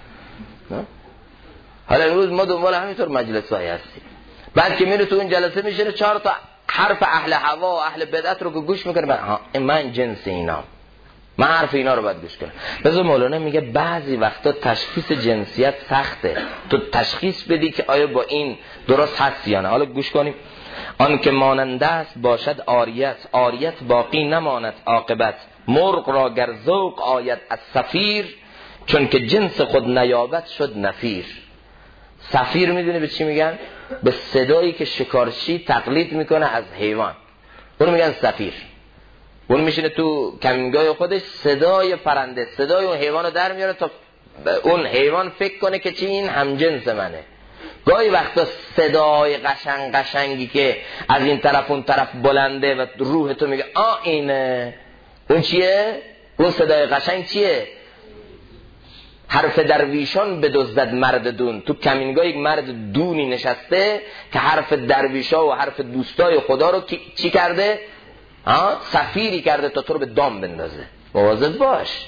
حالا امروز ما دنبال همینطور مجلسای هستیم. بعد که میره تو اون جلسه میشینه 4 تا حرف اهل هوا و اهل بدعت رو که گوش میکنه. من جنس اینا، من حرف اینا رو باید گوش کنم. بذار مولانا میگه بعضی وقتا تشخیص جنسیت سخته. تو تشخیص بدی که آیا با این درست هست یا نه. حالا گوش کنیم. آن که ماننده است باشد عاریت، عاریت باقی نماند عاقبت. مرغ را گر ذوق آید از صفیر، چون که جنس خود نیابت شد نفیر. صفیر میدونی به چی میگن؟ به صدایی که شکارچی تقلید میکنه از حیوان، اون میگن صفیر. اون میشینه تو کمینگاه خودش صدای پرنده، صدای اون حیوان رو در میاره تا اون حیوان فکر کنه که چی این همجنس منه. گاهی وقتا صدای قشنگی که از این طرف اون طرف بلنده و روح تو میگه اینه. اون چیه؟ اون صدای قشنگ چیه؟ حرف درویشان بدزدد مرد دون. تو کمینگاه یک مرد دونی نشسته که حرف درویشا و حرف دوستای خدا رو چی کرده؟ صفیری کرده تا تو رو به دام بندازه. مواظب باش.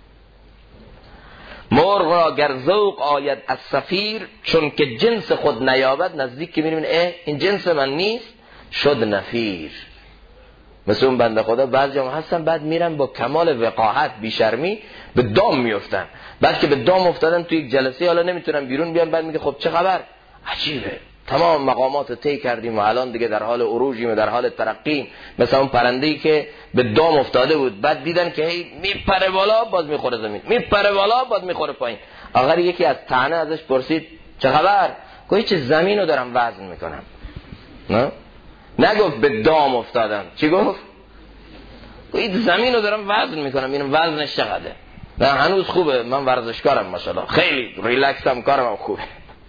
مرغ را گر ذوق آید از صفیر، چون که جنس خود نیابد نزدیک که می‌بینی این جنس من نیست شد نفیر. مثل اون بنده خدا بعضی هم هستن بعد میرن با کمال وقاحت بیشرمی به دام میافتن. بعد که به دام افتادن تو یک جلسه حالا نمیتونن بیرون بیان، بعد میگه خب چه خبر؟ عجیبه تمام مقامات رو طی کردیم و الان دیگه در حال عروجیم و در حال ترقیم. مثل اون پرنده‌ای که به دام افتاده بود بعد دیدن که هی میپره بالا باز میخوره زمین، میپره بالا باز میخوره پایین. آخر یکی از طعنه ازش پرسید چه خبر؟ گفت چه زمین رو دارم وزن میکنم. نه نگفت به دام افتادم. چی گفت؟ گفت زمین رو دارم وزن میکنم. این وزنش چقدره؟ نه هنوز خوبه، من ورزشکارم ماشاءالله، خیلی ریلکسم، کارم خوبه.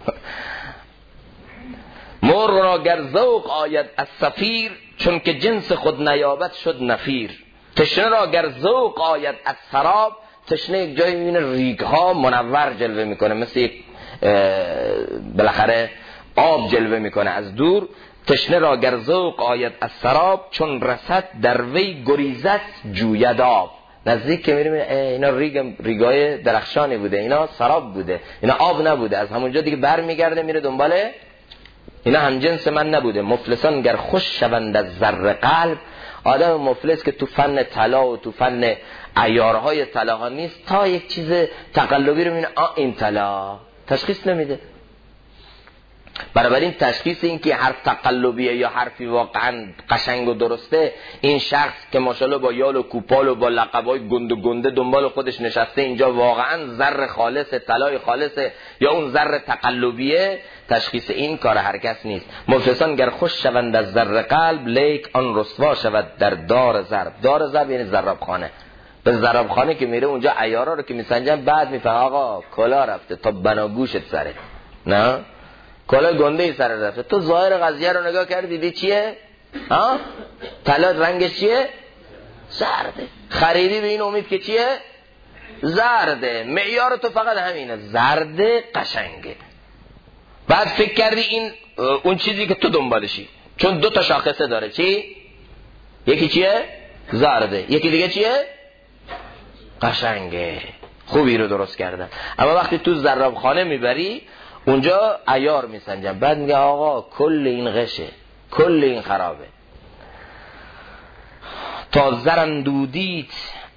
مرغ را گر ذوق آید از صفیر، چون که جنس خود نیابت شد نفیر. تشنه را گر ذوق آید از سراب، تشنه یک جایی میبینه ریگها منور جلوه میکنه، مثل یک بالاخره آب جلوه میکنه از دور. تشنه را گر ذوق آید از سراب، چون رسد در وی گریزت جوید آب. نزدیک که میریم اینا ریگای درخشانی بوده، اینا سراب بوده، اینا آب نبوده. از همونجا دیگه بر میگرده میره دنباله اینا هم جنس من نبوده. مفلسان گر خوش شوند از زر قلب، آدم مفلس که تو فن طلا و تو فن عیارهای طلاها نیست، تا یک چیز تقلبی رو میبینه این طلا تشخیص نمیده. بنابراین تشخیص این که حرف تقلبیه یا حرفی واقعا قشنگ و درسته، این شخص که ماشاءالله با یال و کوپال و با لقبای گنده گنده دنبال خودش نشسته اینجا واقعا زر خالص طلای خالصه یا اون زر تقلبیه، تشخیص این کار هر کس نیست. مفلسان گر خوش شوند از زر قلب، لیک آن رسوا شود در دار ضرب. دار ضرب یعنی ضربخانه. به ضربخانه که میره اونجا عیارا رو که میسنجن، بعد میفهمه آقا کلا رفته تا بناگوشت سره، نه کلا گنده ای سر رفته. تو ظاهر قضیه رو نگاه کردی دیدی چیه؟ طلا رنگش چیه؟ زرده. خریدی به این امید که چیه؟ زرده. معیار تو فقط همینه، زرده قشنگه. بعد فکر کردی این اون چیزی که تو دنبالشی، چون 2 تا شاخصه داره. چی؟ یکی چیه؟ زرده. یکی دیگه چیه؟ قشنگه. خوبی رو درست کردن. اما وقتی تو زرابخانه میبری اونجا عیار میسنجن، بعد میگه آقا کل این غشه، کل این خرابه. تا زرندودیت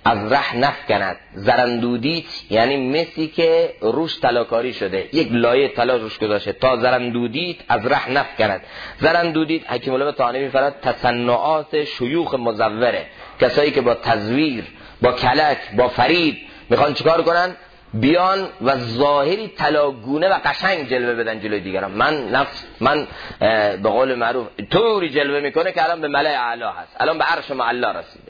از ره نفکند. زرندودیت یعنی مسی که روش طلاکاری شده، یک لایه طلا روش گذاشته، تا زرندودیت از ره نفکند. زرندودیت حکیم الله طحانی می‌فرماید تصنعات شیوخ مزوره، کسایی که با تزویر، با کلک، با فرید میخوان چیکار کنن؟ بیان و ظاهری طلاگونه و قشنگ جلوه بدن جلوی دیگران. من به قول معروف طوری جلوه میکنه که الان به ملأ اعلی هست، الان به عرش معلا رسیده،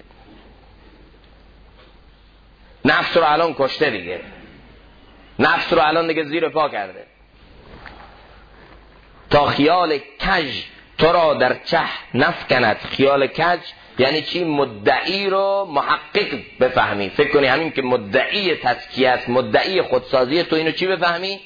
نفس رو الان کشته دیگه، نفس رو الان دیگه زیر پا کرده. تا خیال کج تو را در چه نفکند. خیال کج یعنی چی؟ مدعی رو محقق بفهمی. فکر کنی همین که مدعی تزکیه است، مدعی خودسازی، تو اینو چی بفهمی؟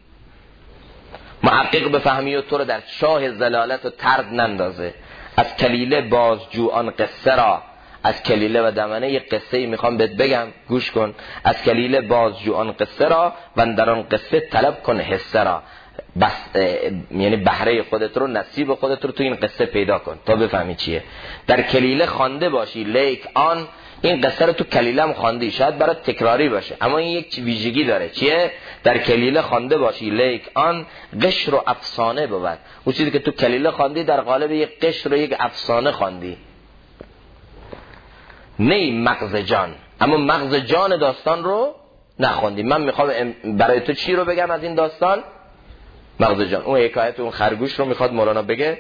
محقق بفهمی و تو رو در چاه زلالت و طرد نندازه. از کلیله بازجوان قصه را، از کلیله و دمنه یک قصه میخوام بهت بگم، گوش کن. از کلیله بازجوان قصه را و در آن قصه طلب کن حصه را. بس یعنی بهره خودت رو، نصیب خودت رو تو این قصه پیدا کن تا بفهمی چیه. در کلیله خوانده باشی لیک آن، این قصه رو تو کلیله هم خواندی، شاید برات تکراری باشه اما این یک ویژگی داره. چیه؟ در کلیله خوانده باشی لیک آن قشر و افسانه بود. اون چیزی که تو کلیله خواندی در قالب یک قشر و یک افسانه خواندی، نه مغز جان، اما مغز جان داستان رو نخوندی. من میخوام برای تو چی رو بگم از این داستان؟ مغز جان. اون حکایت اون خرگوش رو میخواد مولانا بگه.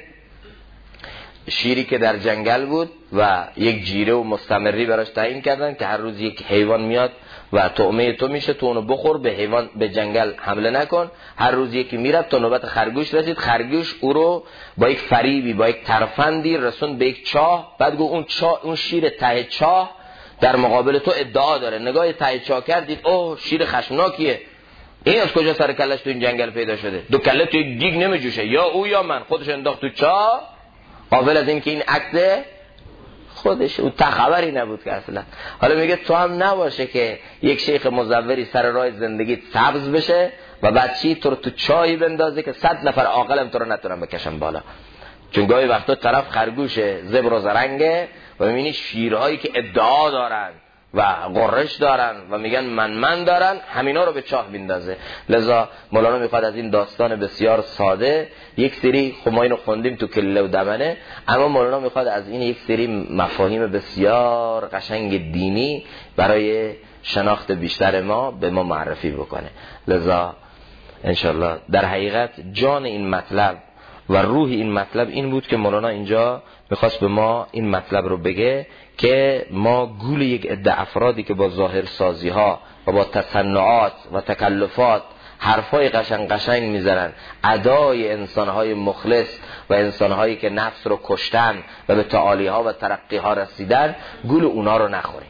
شیری که در جنگل بود و یک جیره و مستمری براش تعیین کردن که هر روز یک حیوان میاد و طعمه تو میشه، تو اونو بخور، به حیوان به جنگل حمله نکن. هر روز یکی میرد تا نوبت خرگوش رسید. خرگوش او رو با یک فریبی، با یک ترفندی رسون به یک چاه. بعد گفت اون شیر ته چاه در مقابل تو ادعا داره. نگاه ته چاه کردید، اوه شیر خشمناکیه، این از کجا سر کلش تو این جنگل پیدا شده؟ دو کله تو یک دیگ نمیجوشه، یا او یا من. خودش انداخت تو چاه، قابل از این که این عکس خودش، او خبری نبود که اصلا. حالا میگه تو هم نباشه که یک شیخ مزوری سر راه زندگیت سبز بشه و بعد چی تو رو تو چاهی بندازه که 100 نفر عاقلم تو رو نتونن بکشن بالا. چون گاهی وقتا طرف خرگوش زبر و زرنگه و میبینی شیرهایی که ادعا دارن و قرش دارن و میگن من دارن، همینا رو به چاه بیندازه. لذا مولانا میخواد از این داستان بسیار ساده، یک سری خب ما اینو خوندیم تو کلیله و دمنه، اما مولانا میخواد از این یک سری مفاهیم بسیار قشنگ دینی برای شناخت بیشتر ما به ما معرفی بکنه. لذا انشالله در حقیقت جان این مطلب و روح این مطلب این بود که مولانا اینجا میخواست به ما این مطلب رو بگه که ما گول یک عده افرادی که با ظاهر سازی ها و با تصنعات و تکلفات حرفای قشنگ میزنن، ادای انسانهای مخلص و انسانهایی که نفس رو کشتن و به تعالی ها و ترقی ها رسیدن، گول اونا رو نخوریم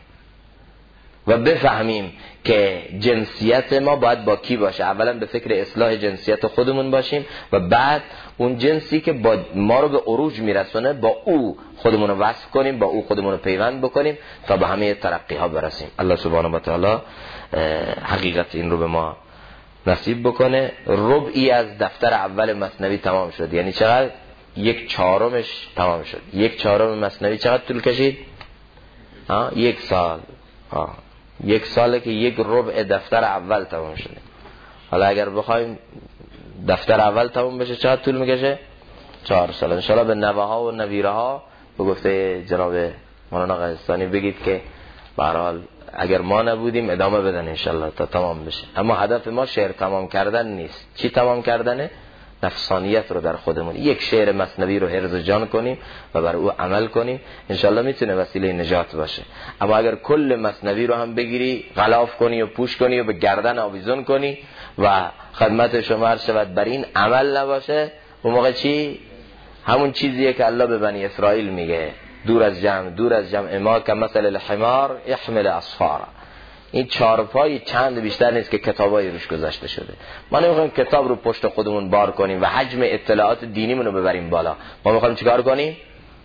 و بفهمیم که جنسیت ما باید با کی باشه. اولا به فکر اصلاح جنسیت خودمون باشیم و بعد اون جنسی که با ما رو به عروج میرسونه با او خودمون رو وصف کنیم، با او خودمون رو پیوند بکنیم تا به همه ترقی ها برسیم. الله سبحانه و تعالی حقیقت این رو به ما نصیب بکنه. ربعی از دفتر اول مثنوی تمام شد. یعنی چقدر؟ 1/4 تمام شد. 1/4 مثنوی چقدر طول کشید؟ 1 سال. 1 ساله که 1 ربع دفتر اول تمام شده. حالا اگر بخوایم دفتر اول تمام بشه چقدر طول میکشه؟ 4 سال. انشاءالله به نوه ها و نویره ها به گفته جناب مولانا قزستانی بگید که به هر حال اگر ما نبودیم ادامه بدن انشاءالله تا تمام بشه. اما هدف ما شعر تمام کردن نیست. چی تمام کردنه؟ نفسانیت رو در خودمون. یک شعر مثنوی رو حرز جان کنیم و بر او عمل کنیم، انشالله میتونه وسیله نجات باشه. اما اگر کل مثنوی رو هم بگیری غلاف کنی و پوش کنی و به گردن آویزون کنی و خدمت شما عرض شود بر این عمل نباشه، اون موقع چی؟ همون چیزیه که الله به بنی اسرائیل میگه دور از جمع ما که مثل الحمار يحمل اسفارا. این چارپای چند بیشتر نیست که کتابای روش گذاشته شده. ما نمیخوایم کتاب رو پشت خودمون بار کنیم و حجم اطلاعات دینیمون رو ببریم بالا. ما میخوایم چیکار کنیم؟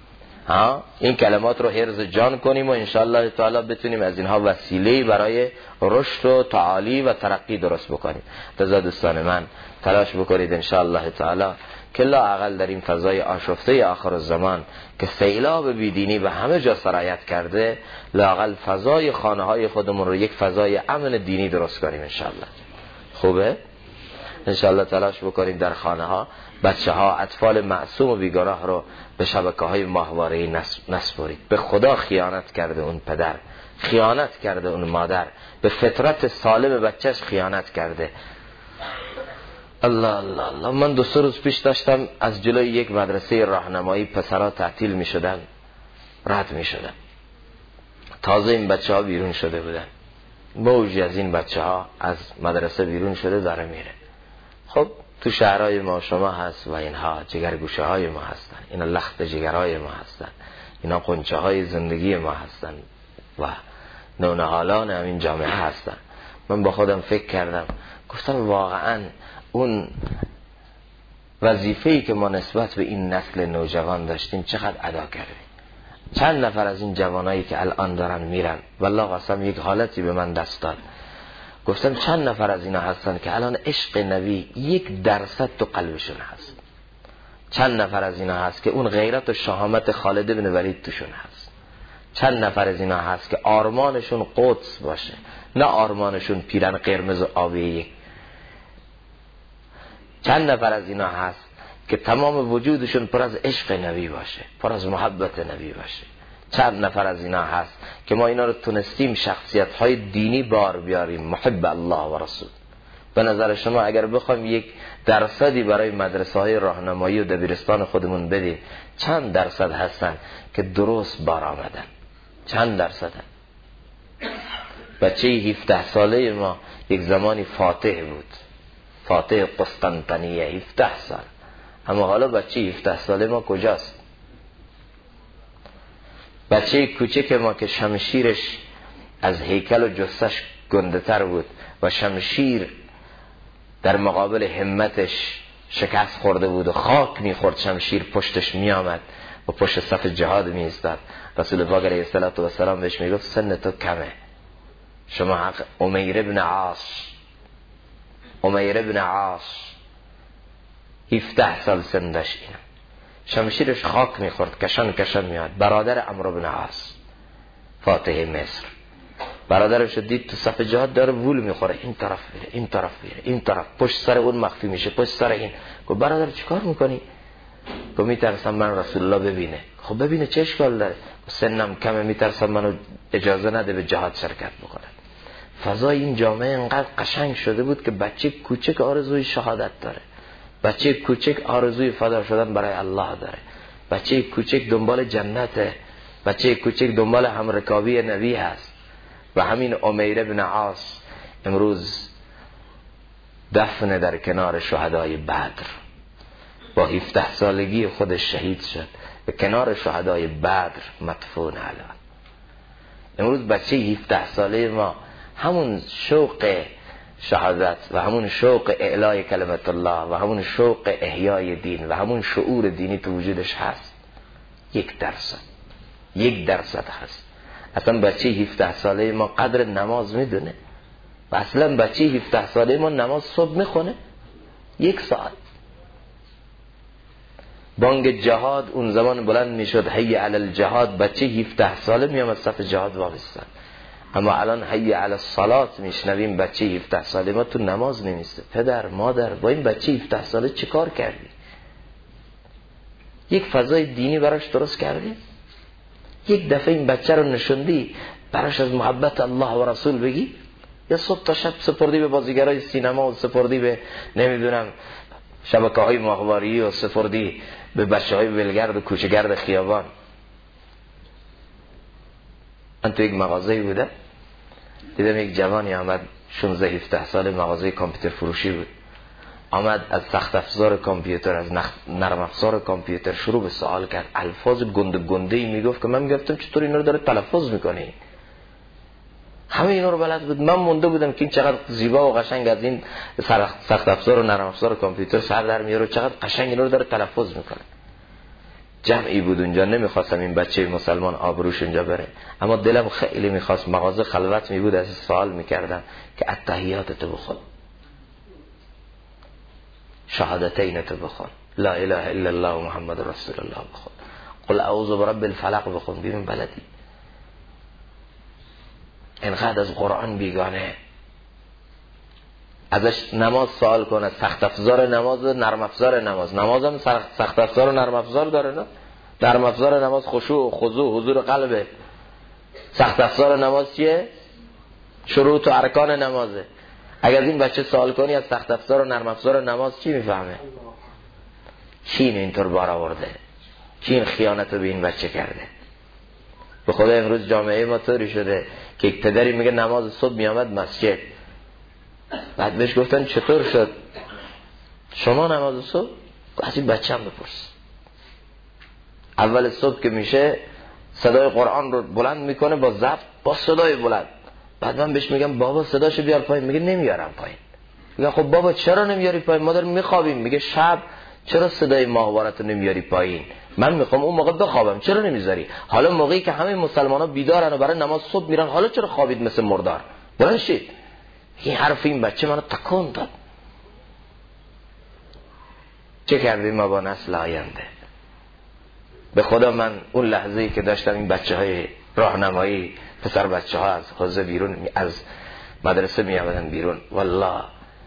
این کلمات رو حرز جان کنیم و انشاءالله تعالی بتونیم از اینها وسیله برای رشد و تعالی و ترقی درست بکنیم. لذا دوستان من تلاش بکنید انشاءالله تعالی که لااقل در این فضای آشفته آخر الزمان که سیلاب بیدینی به همه جا سرایت کرده، لااقل فضای خانه های خودمون رو یک فضای امن دینی درست کنیم انشاءالله. خوبه؟ انشاءالله تلاش بکنیم در خانه ها بچه ها اطفال معصوم و بیگناه رو به شبکه های ماهواره‌ای نسپارید. به خدا خیانت کرده اون پدر، خیانت کرده اون مادر، به فطرت سالم بچهش خیانت کرده. الله الله الله. من 2 روز پیش داشتم از جلوی یک مدرسه راهنمایی پسرها تعطیل می شدن، رد می شدن. تازه این بچه ها بیرون شده بودن، موجی از این بچه ها از مدرسه بیرون شده داره میره. خب تو شهرهای ما شما هست و اینها جگرگوشه های ما هستن، اینا لخت جگرهای ما هستن، اینا قنچه های زندگی ما هستن و نونهالان همین جامعه هستن. من با خودم فکر کردم، گفتم واقعا اون وظیفه‌ای که ما نسبت به این نسل نوجوان داشتیم چقدر ادا کردیم. چند نفر از این جوانایی که الان دارن میرن، والله قسم یک حالتی به من دست داد. گفتم چند نفر از اینا هستن که الان عشق نبی 1% تو قلبشون هست. چند نفر از اینا هست که اون غیرت و شهامت خالد بن ولید توشون هست. چند نفر از اینا هست که آرمانشون قدس باشه، نه آرمانشون پیرن قرمز و آبی. چند نفر از اینا هست که تمام وجودشون پر از عشق نبی باشه، پر از محبت نبی باشه. چند نفر از اینا هست که ما اینا رو تونستیم شخصیت‌های دینی بار بیاریم، محب الله و رسول. به نظر شما اگر بخوایم 1% برای مدرسه‌های راهنمایی و دبیرستان خودمون بدیم، چند درصد هستن که درست بار آمدن؟ چند درصد؟ بچه 17 ساله ما یک زمانی فاتح بود، فاتح قسطنطنیه، 17 سال. اما حالا بچه 17 ساله ما کجاست؟ بچه کوچک ما که شمشیرش از هیکل و جثه‌اش گنده تر بود و شمشیر در مقابل همتش شکست خورده بود و خاک میخورد، شمشیر پشتش میآمد و پشت صف جهاد میایستاد. رسول پاک علیه السلام بهش میگفت سن تو کمه، شما حق. امیر ابن عاص 17 سال سن داشت، اینا شمشیرش خاک میخورد، کشان میاد. برادر عمرو بن عاص فاتح مصر، برادرش دید تو صف جهاد داره وول میخوره، این طرف میره این طرف پشت سر اون مخفی میشه، پشت سر این. گفت برادر چیکار میکنی؟ گفت میترسم من رسول الله ببینه. خب ببینه چه اشکال داره؟ سنم کمه، میترسم منو اجازه نده به جهاد شرکت بکنم. فضای این جامعه انقدر قشنگ شده بود که بچه کوچک آرزوی شهادت داره، بچه کوچک آرزوی فدا شدن برای الله داره، بچه کوچک دنبال جنته، بچه کوچک دنبال همرکابی نبی هست. و همین امیر بن عاص امروز دفن در کنار شهدای بدر، با 17 سالگی خودش شهید شد، به کنار شهدای بدر مدفون الان. امروز بچه 17 ساله ما همون شوق شهادت و همون شوق اعلای کلمت الله و همون شوق احیای دین و همون شعور دینی تو وجودش هست. 1% هست. اصلا بچه 17 ساله ما قدر نماز میدونه؟ و اصلا بچه 17 ساله ما نماز صبح میخونه 1 ساعت. بانگ جهاد اون زمان بلند میشد، حی علی الجهاد، بچه 17 ساله میام از صف جهاد وابستن. اما الان حی علی الصلات میشنویم، بچه 17 ساله ما تو نماز نمیسته. پدر مادر با این بچه 17 ساله چه کار کردی؟ یک فضای دینی براش درست کردی؟ یک دفعه این بچه رو نشوندی براش از محبت الله و رسول بگی؟ یا صبح تا شب سپردی به بازیگرای سینما و سپردی به نمیدونم شبکه‌های ماهواره‌ای و سپردی به بچه‌های ولگرد و کوچه‌گرد خیابان؟ من تو یک مغازه‌ای بودم، دیدم یک جوانی آمد 16-17 سال، مغازه کامپیوتر فروشی بود. آمد از سخت افزار کامپیوتر، از نرم افزار کامپیوتر شروع به سوال کرد. الفاظ گنده‌ای میگفت که من میگفتم چطور اینا رو داره تلفظ میکنی؟ همه اینا رو بلد بود. من مونده بودم که این چقدر زیبا و قشنگ از این سخت افزار و نرم افزار کامپیوتر سر در میاره و چقدر قشنگ اینا رو داره تلفظ میکنه. جمعی بود اونجا، نمیخواستم این بچه مسلمان آبروش اونجا بره، اما دلم خیلی میخواست. مغازه خلوت میبود، از سوال میکردم که التحیاتتو بخون، شهادتینتو بخون، لا اله الا الله و محمد رسول الله بخون، قل اعوذ برب الفلق بخون. ببین بلدی اینقدر از قرآن بیگانه. ازش نماز سوال کنه، سخت افزار نماز و نرم افزار نماز. نمازم سخت افزار و نرم افزار داره نه؟ نرم افزار نماز خشوع و خضوع حضور قلبه. سخت افزار نماز چیه؟ شروط و ارکان نمازه. اگر این بچه سوال کنی از سخت افزار و نرم افزار نماز چی میفهمه؟ کی اینطور بار آورده؟ کی این خیانت رو به این بچه کرده؟ به خدا امروز جامعه ما طوری شده که یک پدری میگه نماز صبح میامد مسجد، بعد بهش گفتن چطور شد شما نماز صبح؟ از این بچه هم بپرس. اول صبح که میشه صدای قرآن رو بلند میکنه با ضبط، با صدای بلند. بعد من بهش میگم بابا صداشو بیار پایین، میگه نمیارم پایین. میگم خب بابا چرا نمیاری پایین؟ ما داریم میخوابیم. میگه شب چرا صدای ماهوارتو نمیاری پایین؟ من میخوام اون موقع بخوابم، چرا نمیذاری؟ حالا موقعی که همه مسلمانا بیدارن و برای نماز صبح میرن، حالا چرا خوابید مثل مردار؟ بلند شید. این حرف این بچه منو تکون داد. چه کردیم ما با نسل آینده؟ به خدا من اون لحظه‌ای که داشتم این بچه‌های راهنمایی، پسر بچه‌ها از حوزه بیرون، از مدرسه میآمدن بیرون، والله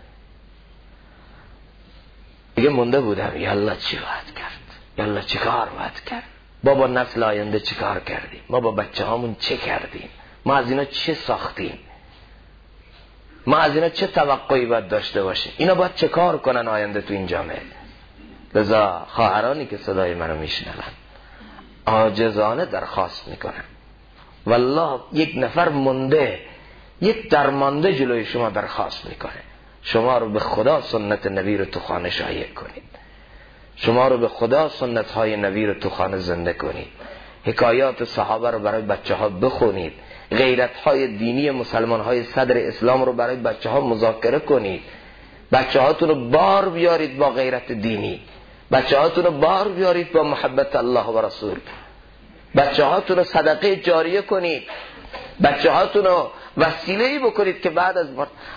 دیگه مونده بودم یالا چی باید کرد، یالا چی کار باید کرد. با نسل آینده چی کار کردیم؟ ما با بچه‌هامون چه کردیم؟ ما از اینا چه ساختیم؟ ما از اینا چه توقعی باید داشته باشیم؟ اینا باید چه کار کنن آینده تو این جامعه؟ لذا خواهرانی که صدای منو میشنون عاجزانه درخواست میکنم، والله یک نفر مونده، یک درمانده جلوی شما درخواست میکنه، شما رو به خدا سنت نبی رو تو خانه شایع کنید، شما رو به خدا سنت های نبی رو تو خانه زنده کنید، حکایات صحابه رو برای بچه ها بخونید، غیرت های دینی مسلمان های صدر اسلام رو برای بچه ها مذاکره کنید، بچه هاتون رو بار بیارید با غیرت دینی، بچه هاتون رو بار بیارید با محبت الله و رسول، بچه هاتون رو صدقه جاریه کنید، بچه هاتون رو وسیله‌ای بکنید که بعد از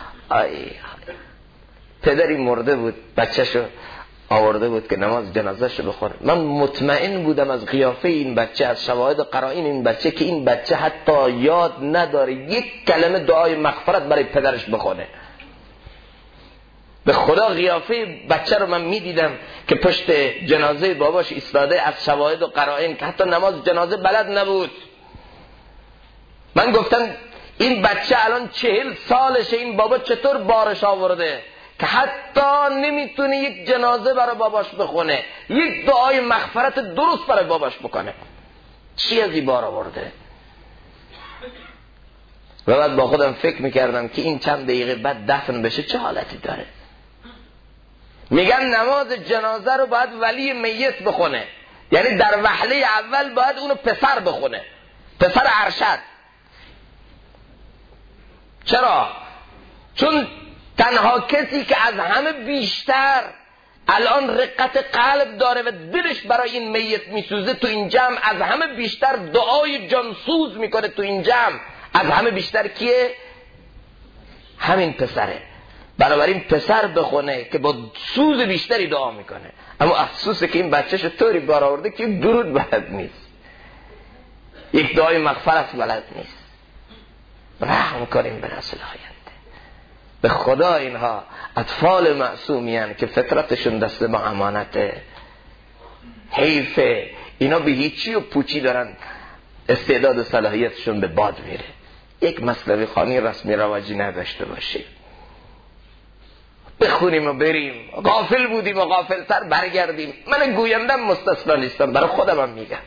پدری مرده بود بچه‌شو آورده بود که نماز جنازه‌شو بخونه. من مطمئن بودم از قیافه این بچه، از شواهد قرائن این بچه، که این بچه حتی یاد نداره یک کلمه دعای مغفرت برای پدرش بخونه. به خدا قیافه بچه رو من میدیدم که پشت جنازه باباش ایستاده، از شواهد و قرائن که حتی نماز جنازه بلد نبود. من گفتم این بچه الان 40 سالشه، این بابا چطور بارش آورده که حتی نمیتونه یک جنازه برای باباش بخونه، یک دعای مغفرت درست برای باباش بکنه؟ چی از این بار آورده؟ و بعد با خودم فکر میکردم که این چند دقیقه بعد دفن بشه چه حالتی داره. میگن نماز جنازه رو باید ولی میت بخونه، یعنی در وهله اول باید اونو پسر بخونه، پسر ارشد. چرا؟ چون تنها کسی که از همه بیشتر الان رقت قلب داره و دلش برای این میت میسوزه تو این جمع، از همه بیشتر دعای جانسوز میکنه تو این جمع، از همه بیشتر کیه؟ همین پسره. بنابراین پسر بخونه که با سوز بیشتری دعا میکنه. اما افسوسه که این بچه‌شو طوری بار آورده که درود بلد نیست، یک دعای مغفرت بلد نیست. رحم کنیم به نسل آینده. به خدا اینها اطفال معصومین که فطرتشون دست با امانته. حیفه اینا به هیچی و پوچی دارن، استعداد و صلاحیتشون به باد میره. یک مصلوی خوانی رسمی رواجی نداشته باشیم، بخونیم و بریم، غافل بودیم و غافلتر برگردیم. من گویندم مستثنا نیستم، برای خودم هم میگم.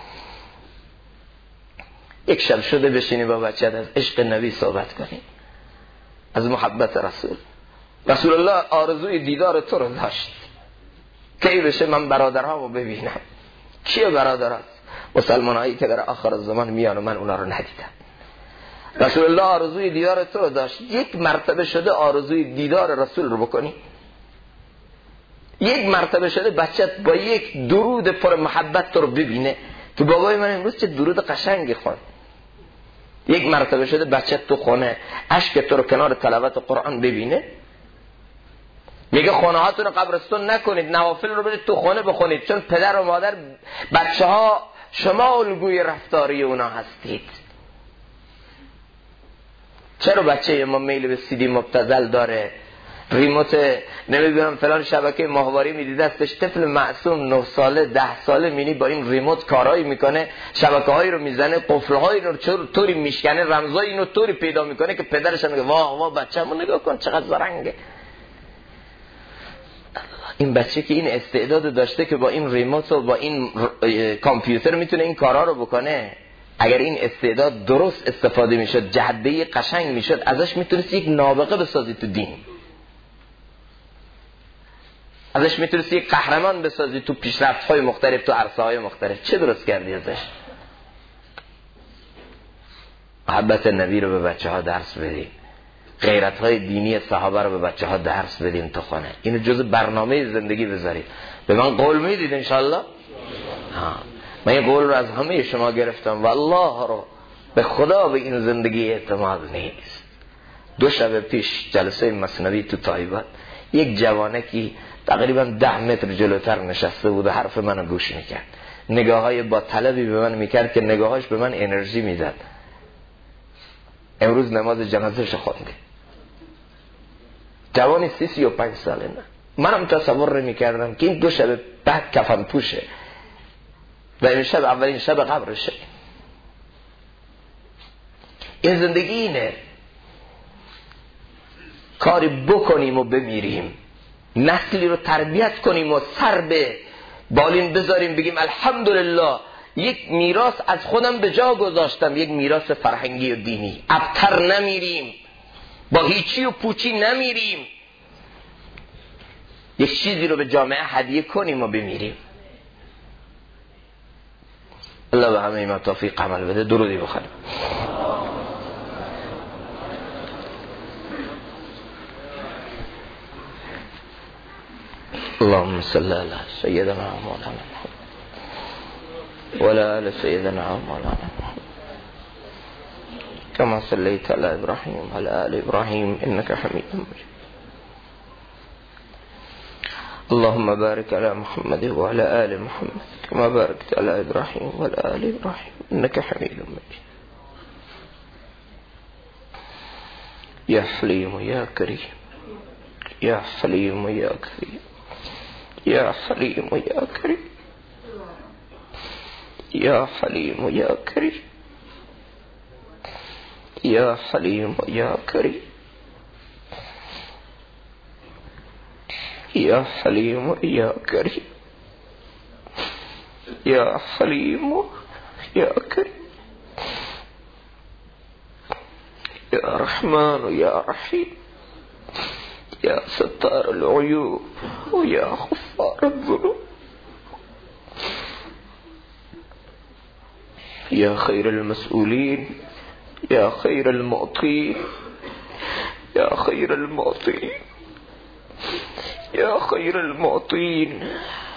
یک شب شده بشینی با بچت از عشق نبی صحبت کنی، از محبت رسول الله آرزوی دیدار تو رو داشت. کی بشه من برادرهامو ببینم؟ کیه برادرات؟ مسلمان هایی که در آخر الزمان میان و من اونا رو ندیدم. رسول الله آرزوی دیدار تو رو داشت. یک مرتبه شده آرزوی دیدار رسول رو بکنی؟ یک مرتبه شده بچت با یک درود پر محبت تو رو ببینه که بابای من امروز چه درود قشنگی خوند. یک مرتبه شده بچت تو خونه اشک تو رو کنار تلاوت قرآن ببینه. میگه خونه هاتون رو قبرستون نکنید، نوافل رو برید تو خونه بخونید، چون پدر و مادر بچه ها شما الگوی رفتاری اونا هستید. چرا بچه ما میل به سیدی مبتذل داره، ریموت نمیدونم فلان شبکه ماهواره میدی دستش، طفل معصوم 9 ساله 10 ساله مینی با این ریموت کارهایی میکنه، شبکه هایی رو میزنه، قفل هایی رو طوری میشکنه، رمزای اینو طوری پیدا میکنه که پدرش میگه واه واه بچه‌مو نگاه کن چقدر زرنگه. این بچه که این استعداد داشته که با این ریموت و با این کامپیوتر میتونه این کارها رو بکنه، اگر این استعداد درست استفاده میشد، جهده قشنگ میشد، ازش میتونست یک نابغه بسازی تو دین، ازش میتونست یک قهرمان بسازی تو پیشرفت‌های مختلف، تو عرصه‌های مختلف. چه درست کردی ازش؟ محبت نبی رو به بچه‌ها درس بدیم، غیرت‌های دینی صحابه رو به بچه‌ها درس بدیم تو خانه. اینو جزء برنامه زندگی بذارید. به من قول میدید انشالله؟ من یه قول رو از همه شما گرفتم و الله رو به خدا به این زندگی اعتماد نیست. 2 شب پیش جلسه مثنوی تو تایبان، یک جوانکی تقریبا 10 متر جلوتر نشسته بود و حرف منو گوش میکرد، نگاههای با طلبی به من میکرد که نگاهاش به من انرژی میداد. امروز نماز جنازه‌ش خونده، جوانی 35 ساله. نه منم تصور نمی‌کردم که این 2 شب بعد کفن پوشه و این شب اولین شب قبرشه. این زندگی اینه، کاری بکنیم و بمیریم، نسلی رو تربیت کنیم و سر به بالین بذاریم بگیم الحمدلله یک میراث از خودم به جا گذاشتم، یک میراث فرهنگی و دینی. ابتر نمیریم، با هیچی و پوچی نمیریم، یک چیزی رو به جامعه هدیه کنیم و بمیریم. الله به همه ما توفیق عمل بده. درودی بخونیم. اللهم صل على سيدنا مولانا محمد وعلى آل سيدنا مولانا محمد كما صليت على إبراهيم وعلى آل إبراهيم إنك حميد مجيد. اللهم بارك على محمد وعلى آل محمد كما باركت على إبراهيم وعلى آل إبراهيم إنك حميد مجيد. يا حليم يا كريم، يا حليم يا كريم، يا حليم يا كريم، يا حليم يا كريم، يا حليم يا كريم، يا حليم يا كريم، يا حليم يا كريم، يا رحمن يا رحيم، يا ستار العيوب ويا غفار الذنوب، يا خير المسؤولين، يا خير المعطين، يا خير المعطين، يا خير المعطين،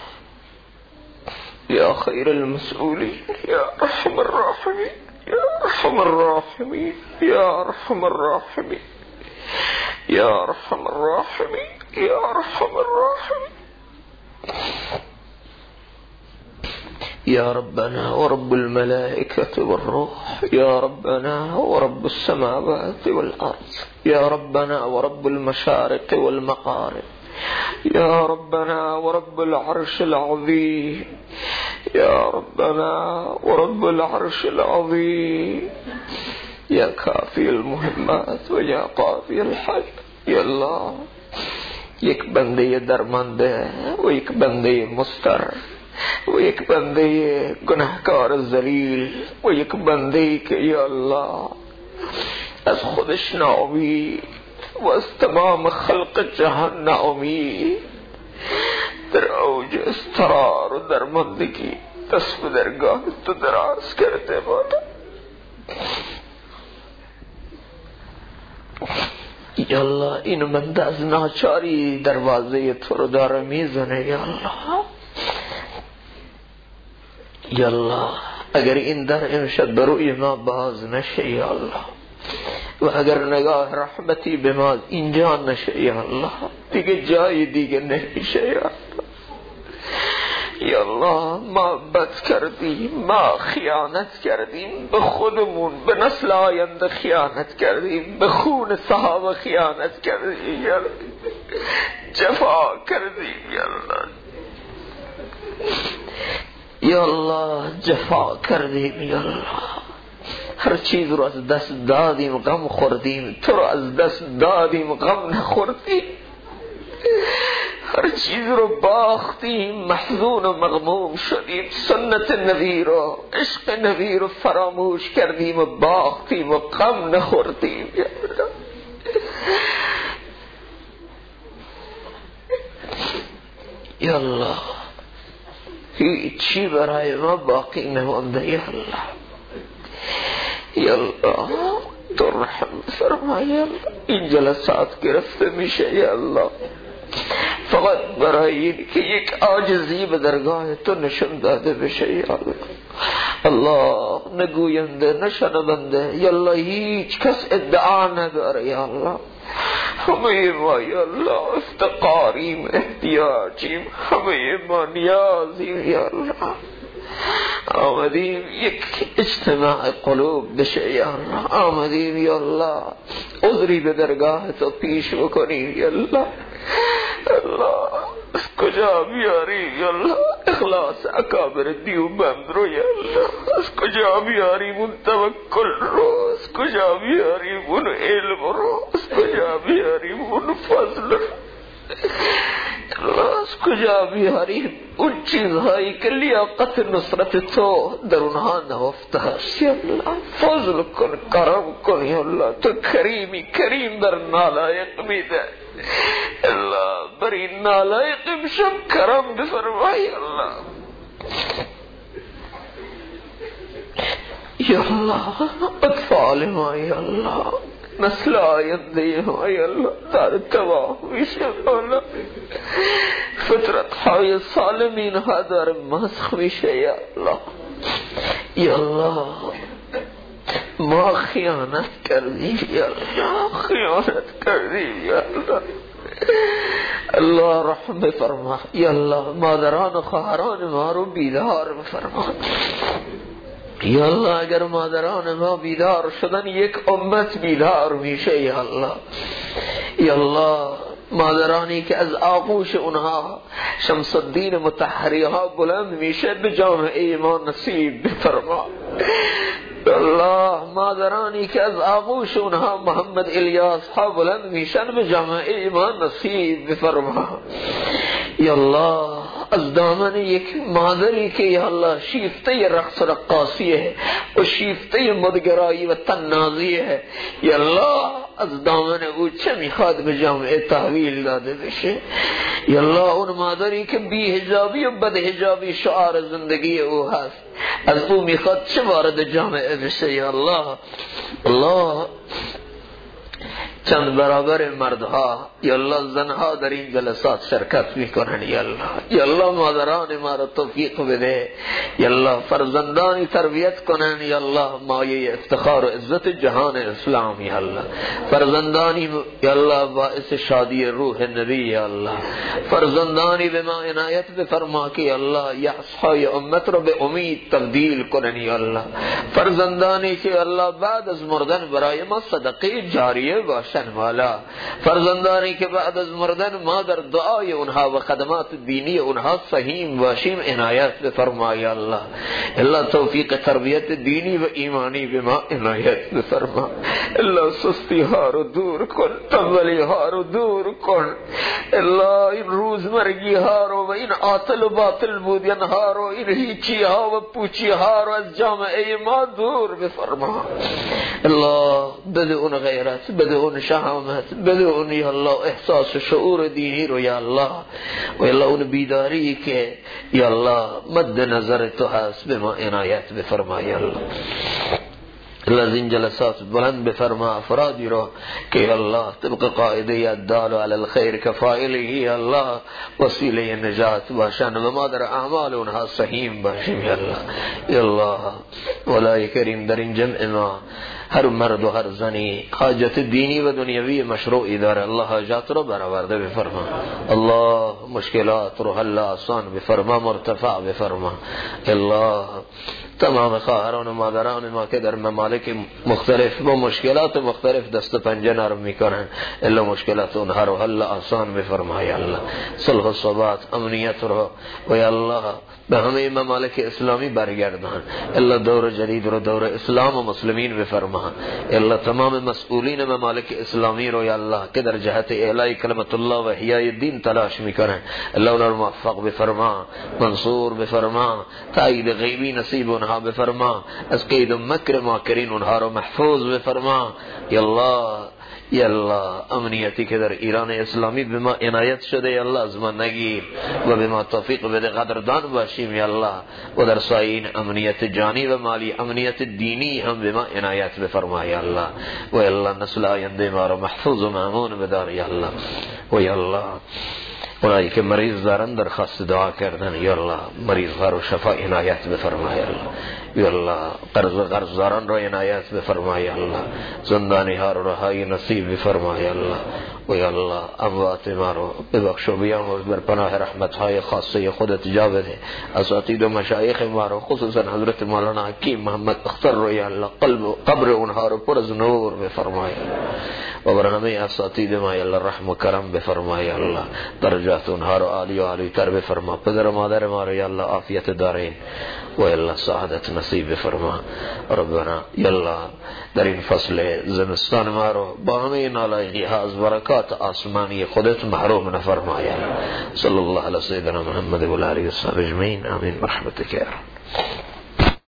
يا خير المسؤولين، يا أرحم الراحمين، يا أرحم الراحمين، يا أرحم الراحمين، يا أرحم الراحمين، يا أرحم الراحمين. يا ربنا ورب الملائكة والروح، يا ربنا ورب السماوات والأرض، يا ربنا ورب المشارق والمغارب، يا ربنا ورب العرش العظيم، يا ربنا ورب العرش العظيم، يا كافي المهمات ويا قاضي الحاج. يا الله یک بنده درمانده و یک بنده مستر و یک بنده گناهکار ذلیل و یک بنده که یا الله از خودش ناامید و از تمام خلق جهان ناامید، در اوج اضطرار و درماندگی دست به درگاه تو دراز کرده بود. یا الله این بنده از ناچاری دروازه تو رو داره میزنه یا الله. یا الله اگر این در امشب بروی ما باز نشه یا الله و اگر نگاه رحمتی به ما اینجا نشه یا الله دیگه جای دیگه نمیشه یا الله. یا الله ما بد کردیم، ما خیانت کردیم به خودمون، به نسل آینده خیانت کردیم، به خون صحابه خیانت کردیم یا الله. جفا کردیم یا الله. یا الله جفا کردیم یا الله. هر چیز رو از دست دادیم غم خوردیم، تو رو از دست دادیم غم نخوردیم. هر چیز رو باختیم محزون و مغموم شدیم، سنت نبی رو عشق نبی رو فراموش کردیم و باختیم و غم نخوردیم یا الله. یا الله هیچی برای ما باقی نمانده یا الله. یا الله تو رحم فرما یا الله. این جلسات گرفته میشه یا الله فقط برای این که یک عاجزی به درگاه تو نشون داده بشه یا الله. الله نگوینده نشنونده یا الله هیچ کس ادعا نداره یا الله. همه ما یا الله افتقاریم، احتیاجیم، همه ما نیازیم یا الله. آمدیم یک اجتماع قلوب بشه یا الله. آمدیم یا الله عذری به درگاه تو پیش بکنیم یا الله. الله از کجا بیاریم یا الله اخلاص اکابر دیوبند رو یا الله. از کجا بیاریم اون توکل رو، از کجا بیاریم اون علم رو، از کجا بیاریم اون فضل رو الله. از کجا بیاریم اون چیزهایی که لیاقت نصرت تو در اونها نهفته هست یا الله. فضل کن، کرم کن یا الله. تو کریمی، کریم در نالایق میده الله. بر این نالایق امشب کرم بفرمای الله. یا الله اطفال ما یا الله، نسل آینده ما یا الله در تباه میشه الله. فطرت های سالمین ها در مسخ میشه یا الله. یا الله ما خیانت کردیم یا الله، خیانت کردیم یا الله. الله رحم فرما یا الله. مادران و خواهران ما رو بیدار بفرما یا الله. اگر مادران ما بیدار شدن یک امت بیدار میشه یا الله. یا الله مادرانی که از آغوش اونها شمس الدین مطهری ها بلند میشه به جامعه ما نصیب بفرما. الله مادرانی که از آغوش اونها محمد الیاس ها بلند میشن به جامعه ما نصیب بفرما. یا الله از دامن یک مادری که یا الله شیفته رقص و رقاصیه و شیفته مدگرایی و تنازیه یا الله از دامن او چه میخواد به جامعه تحویل داده بشه یا الله. اون مادری که بی حجابی و بد حجابی شعار زندگی او هست از او میخواد چه وارد جامعه بشه یا الله. الله چند برابر مردها یا الله زنها در این جلسات شرکت میکنن یا الله. یا الله مادران ما را توفیق بده یا الله. فرزندانی تربیت کنن یا الله مایه افتخار و عزت جهان اسلام یا الله. فرزندانی یا الله باعث شادی روح نبی یا الله. فرزندانی به ما عنایت بفرما که یا الله یأسهای امت را به امید تبدیل کنن یا الله. فرزندانی که یا الله بعد از مردن برای ما صدقه جاریه باشن والا. فرزندانی که بعد از مردن ما در دعای اونها و خدمات دینی اونها سهیم باشیم عنایت بفرما یا الله. الله توفیق تربیت دینی و ایمانی به ما عنایت بفرما. الله سستی ها رو دور کن، تنبلی ها رو دور کن. الله این روزمرگی ها رو و این عاطل و باطل بودن ها رو، این هیچی ها و پوچی ها رو از جامعه ما دور بفرما. الله بدون غیرت، بدون شهامت، بدون یا الله احساس و شعور دینی رو یا الله و یا الله اون بیداری که یا الله مد نظر تو هست به ما عنایت بفرما یا الله. از این جلسات بلند بفرما افرادی رو که الله طبق قاعده الدال علی الخیر کفاعله الله وسیله نجات باشن و ما در اعمال اونها سهیم باشیم. یا الله ولای کریم در این جمع ما هر مرد و هر زنی حاجت دینی و دنیوی مشروعی داره، الله حاجات رو برآورده بفرما. الله مشکلات رو حل آسان بفرما، مرتفع بفرما. الله تمام خواهران و مادران ما که در ممالک مختلف با مشکلات مختلف دست و پنجه نرم میکنن، الا مشکلات اونها رو حل آسان بفرما. یا الله صلح و ثبات امنیت رو و یا الله به همه ممالک اسلامی برگردان. الا دور جدید رو دور اسلام و مسلمین بفرما. الا تمام مسئولین ممالک اسلامی رو یا الله که در جهت اعلای کلمت الله و احیای دین تلاش میکنن، الا اونها رو موفق بفرما، منصور بفرما، تایید غیبی نصیب اونها بفرما، از قید و مکر ماکرین اونها رو محفوظ بفرما. یا الله یا الله امنیتی که در ایران اسلامی به ما عنایت شده یا الله از ما نگیر و به ما توفیق بده قدردان باشیم. یا الله و در سایه این امنیت جانی و مالی امنیت دینی هم به ما عنایت بفرما. یا الله و یا الله نسل آینده ما رو محفوظ و مامون بدار. یا الله و یا الله اونایی که مریض دارن درخواست دعا کردن، یا الله مریض ها رو شفا عنایت بفرما. یا الله یا الله قرض داران رو عنایت بفرما. یا الله زندانی ها رو رهایی نصیب بفرما. یا الله و یا الله اموات ما رو ببخش و بیامرز، بر پناه رحمت های خاصه خودت جا بده. اساتید و مشایخ ما رو خصوصا حضرت مولانا حکیم محمد اختر رو یا الله قبر اونها رو پر از نور بفرما. و بر همه اساتید ما یا الله رحم و کرم بفرما. یا الله درجات اونها رو عالی و عالی تر بفرما. پدر و مادر ما رو یا الله عافیت دارین و یا الله سعادت نصیب بفرما. ربنا یا الله در این فصل زمستان ما رو با همه نالایقی ها از برکات آسمانی خودت محروم نفرما. یا الله صلی الله علی سیدنا محمد و علی و صحبه اجمعین. آمین برحمتک یا رب.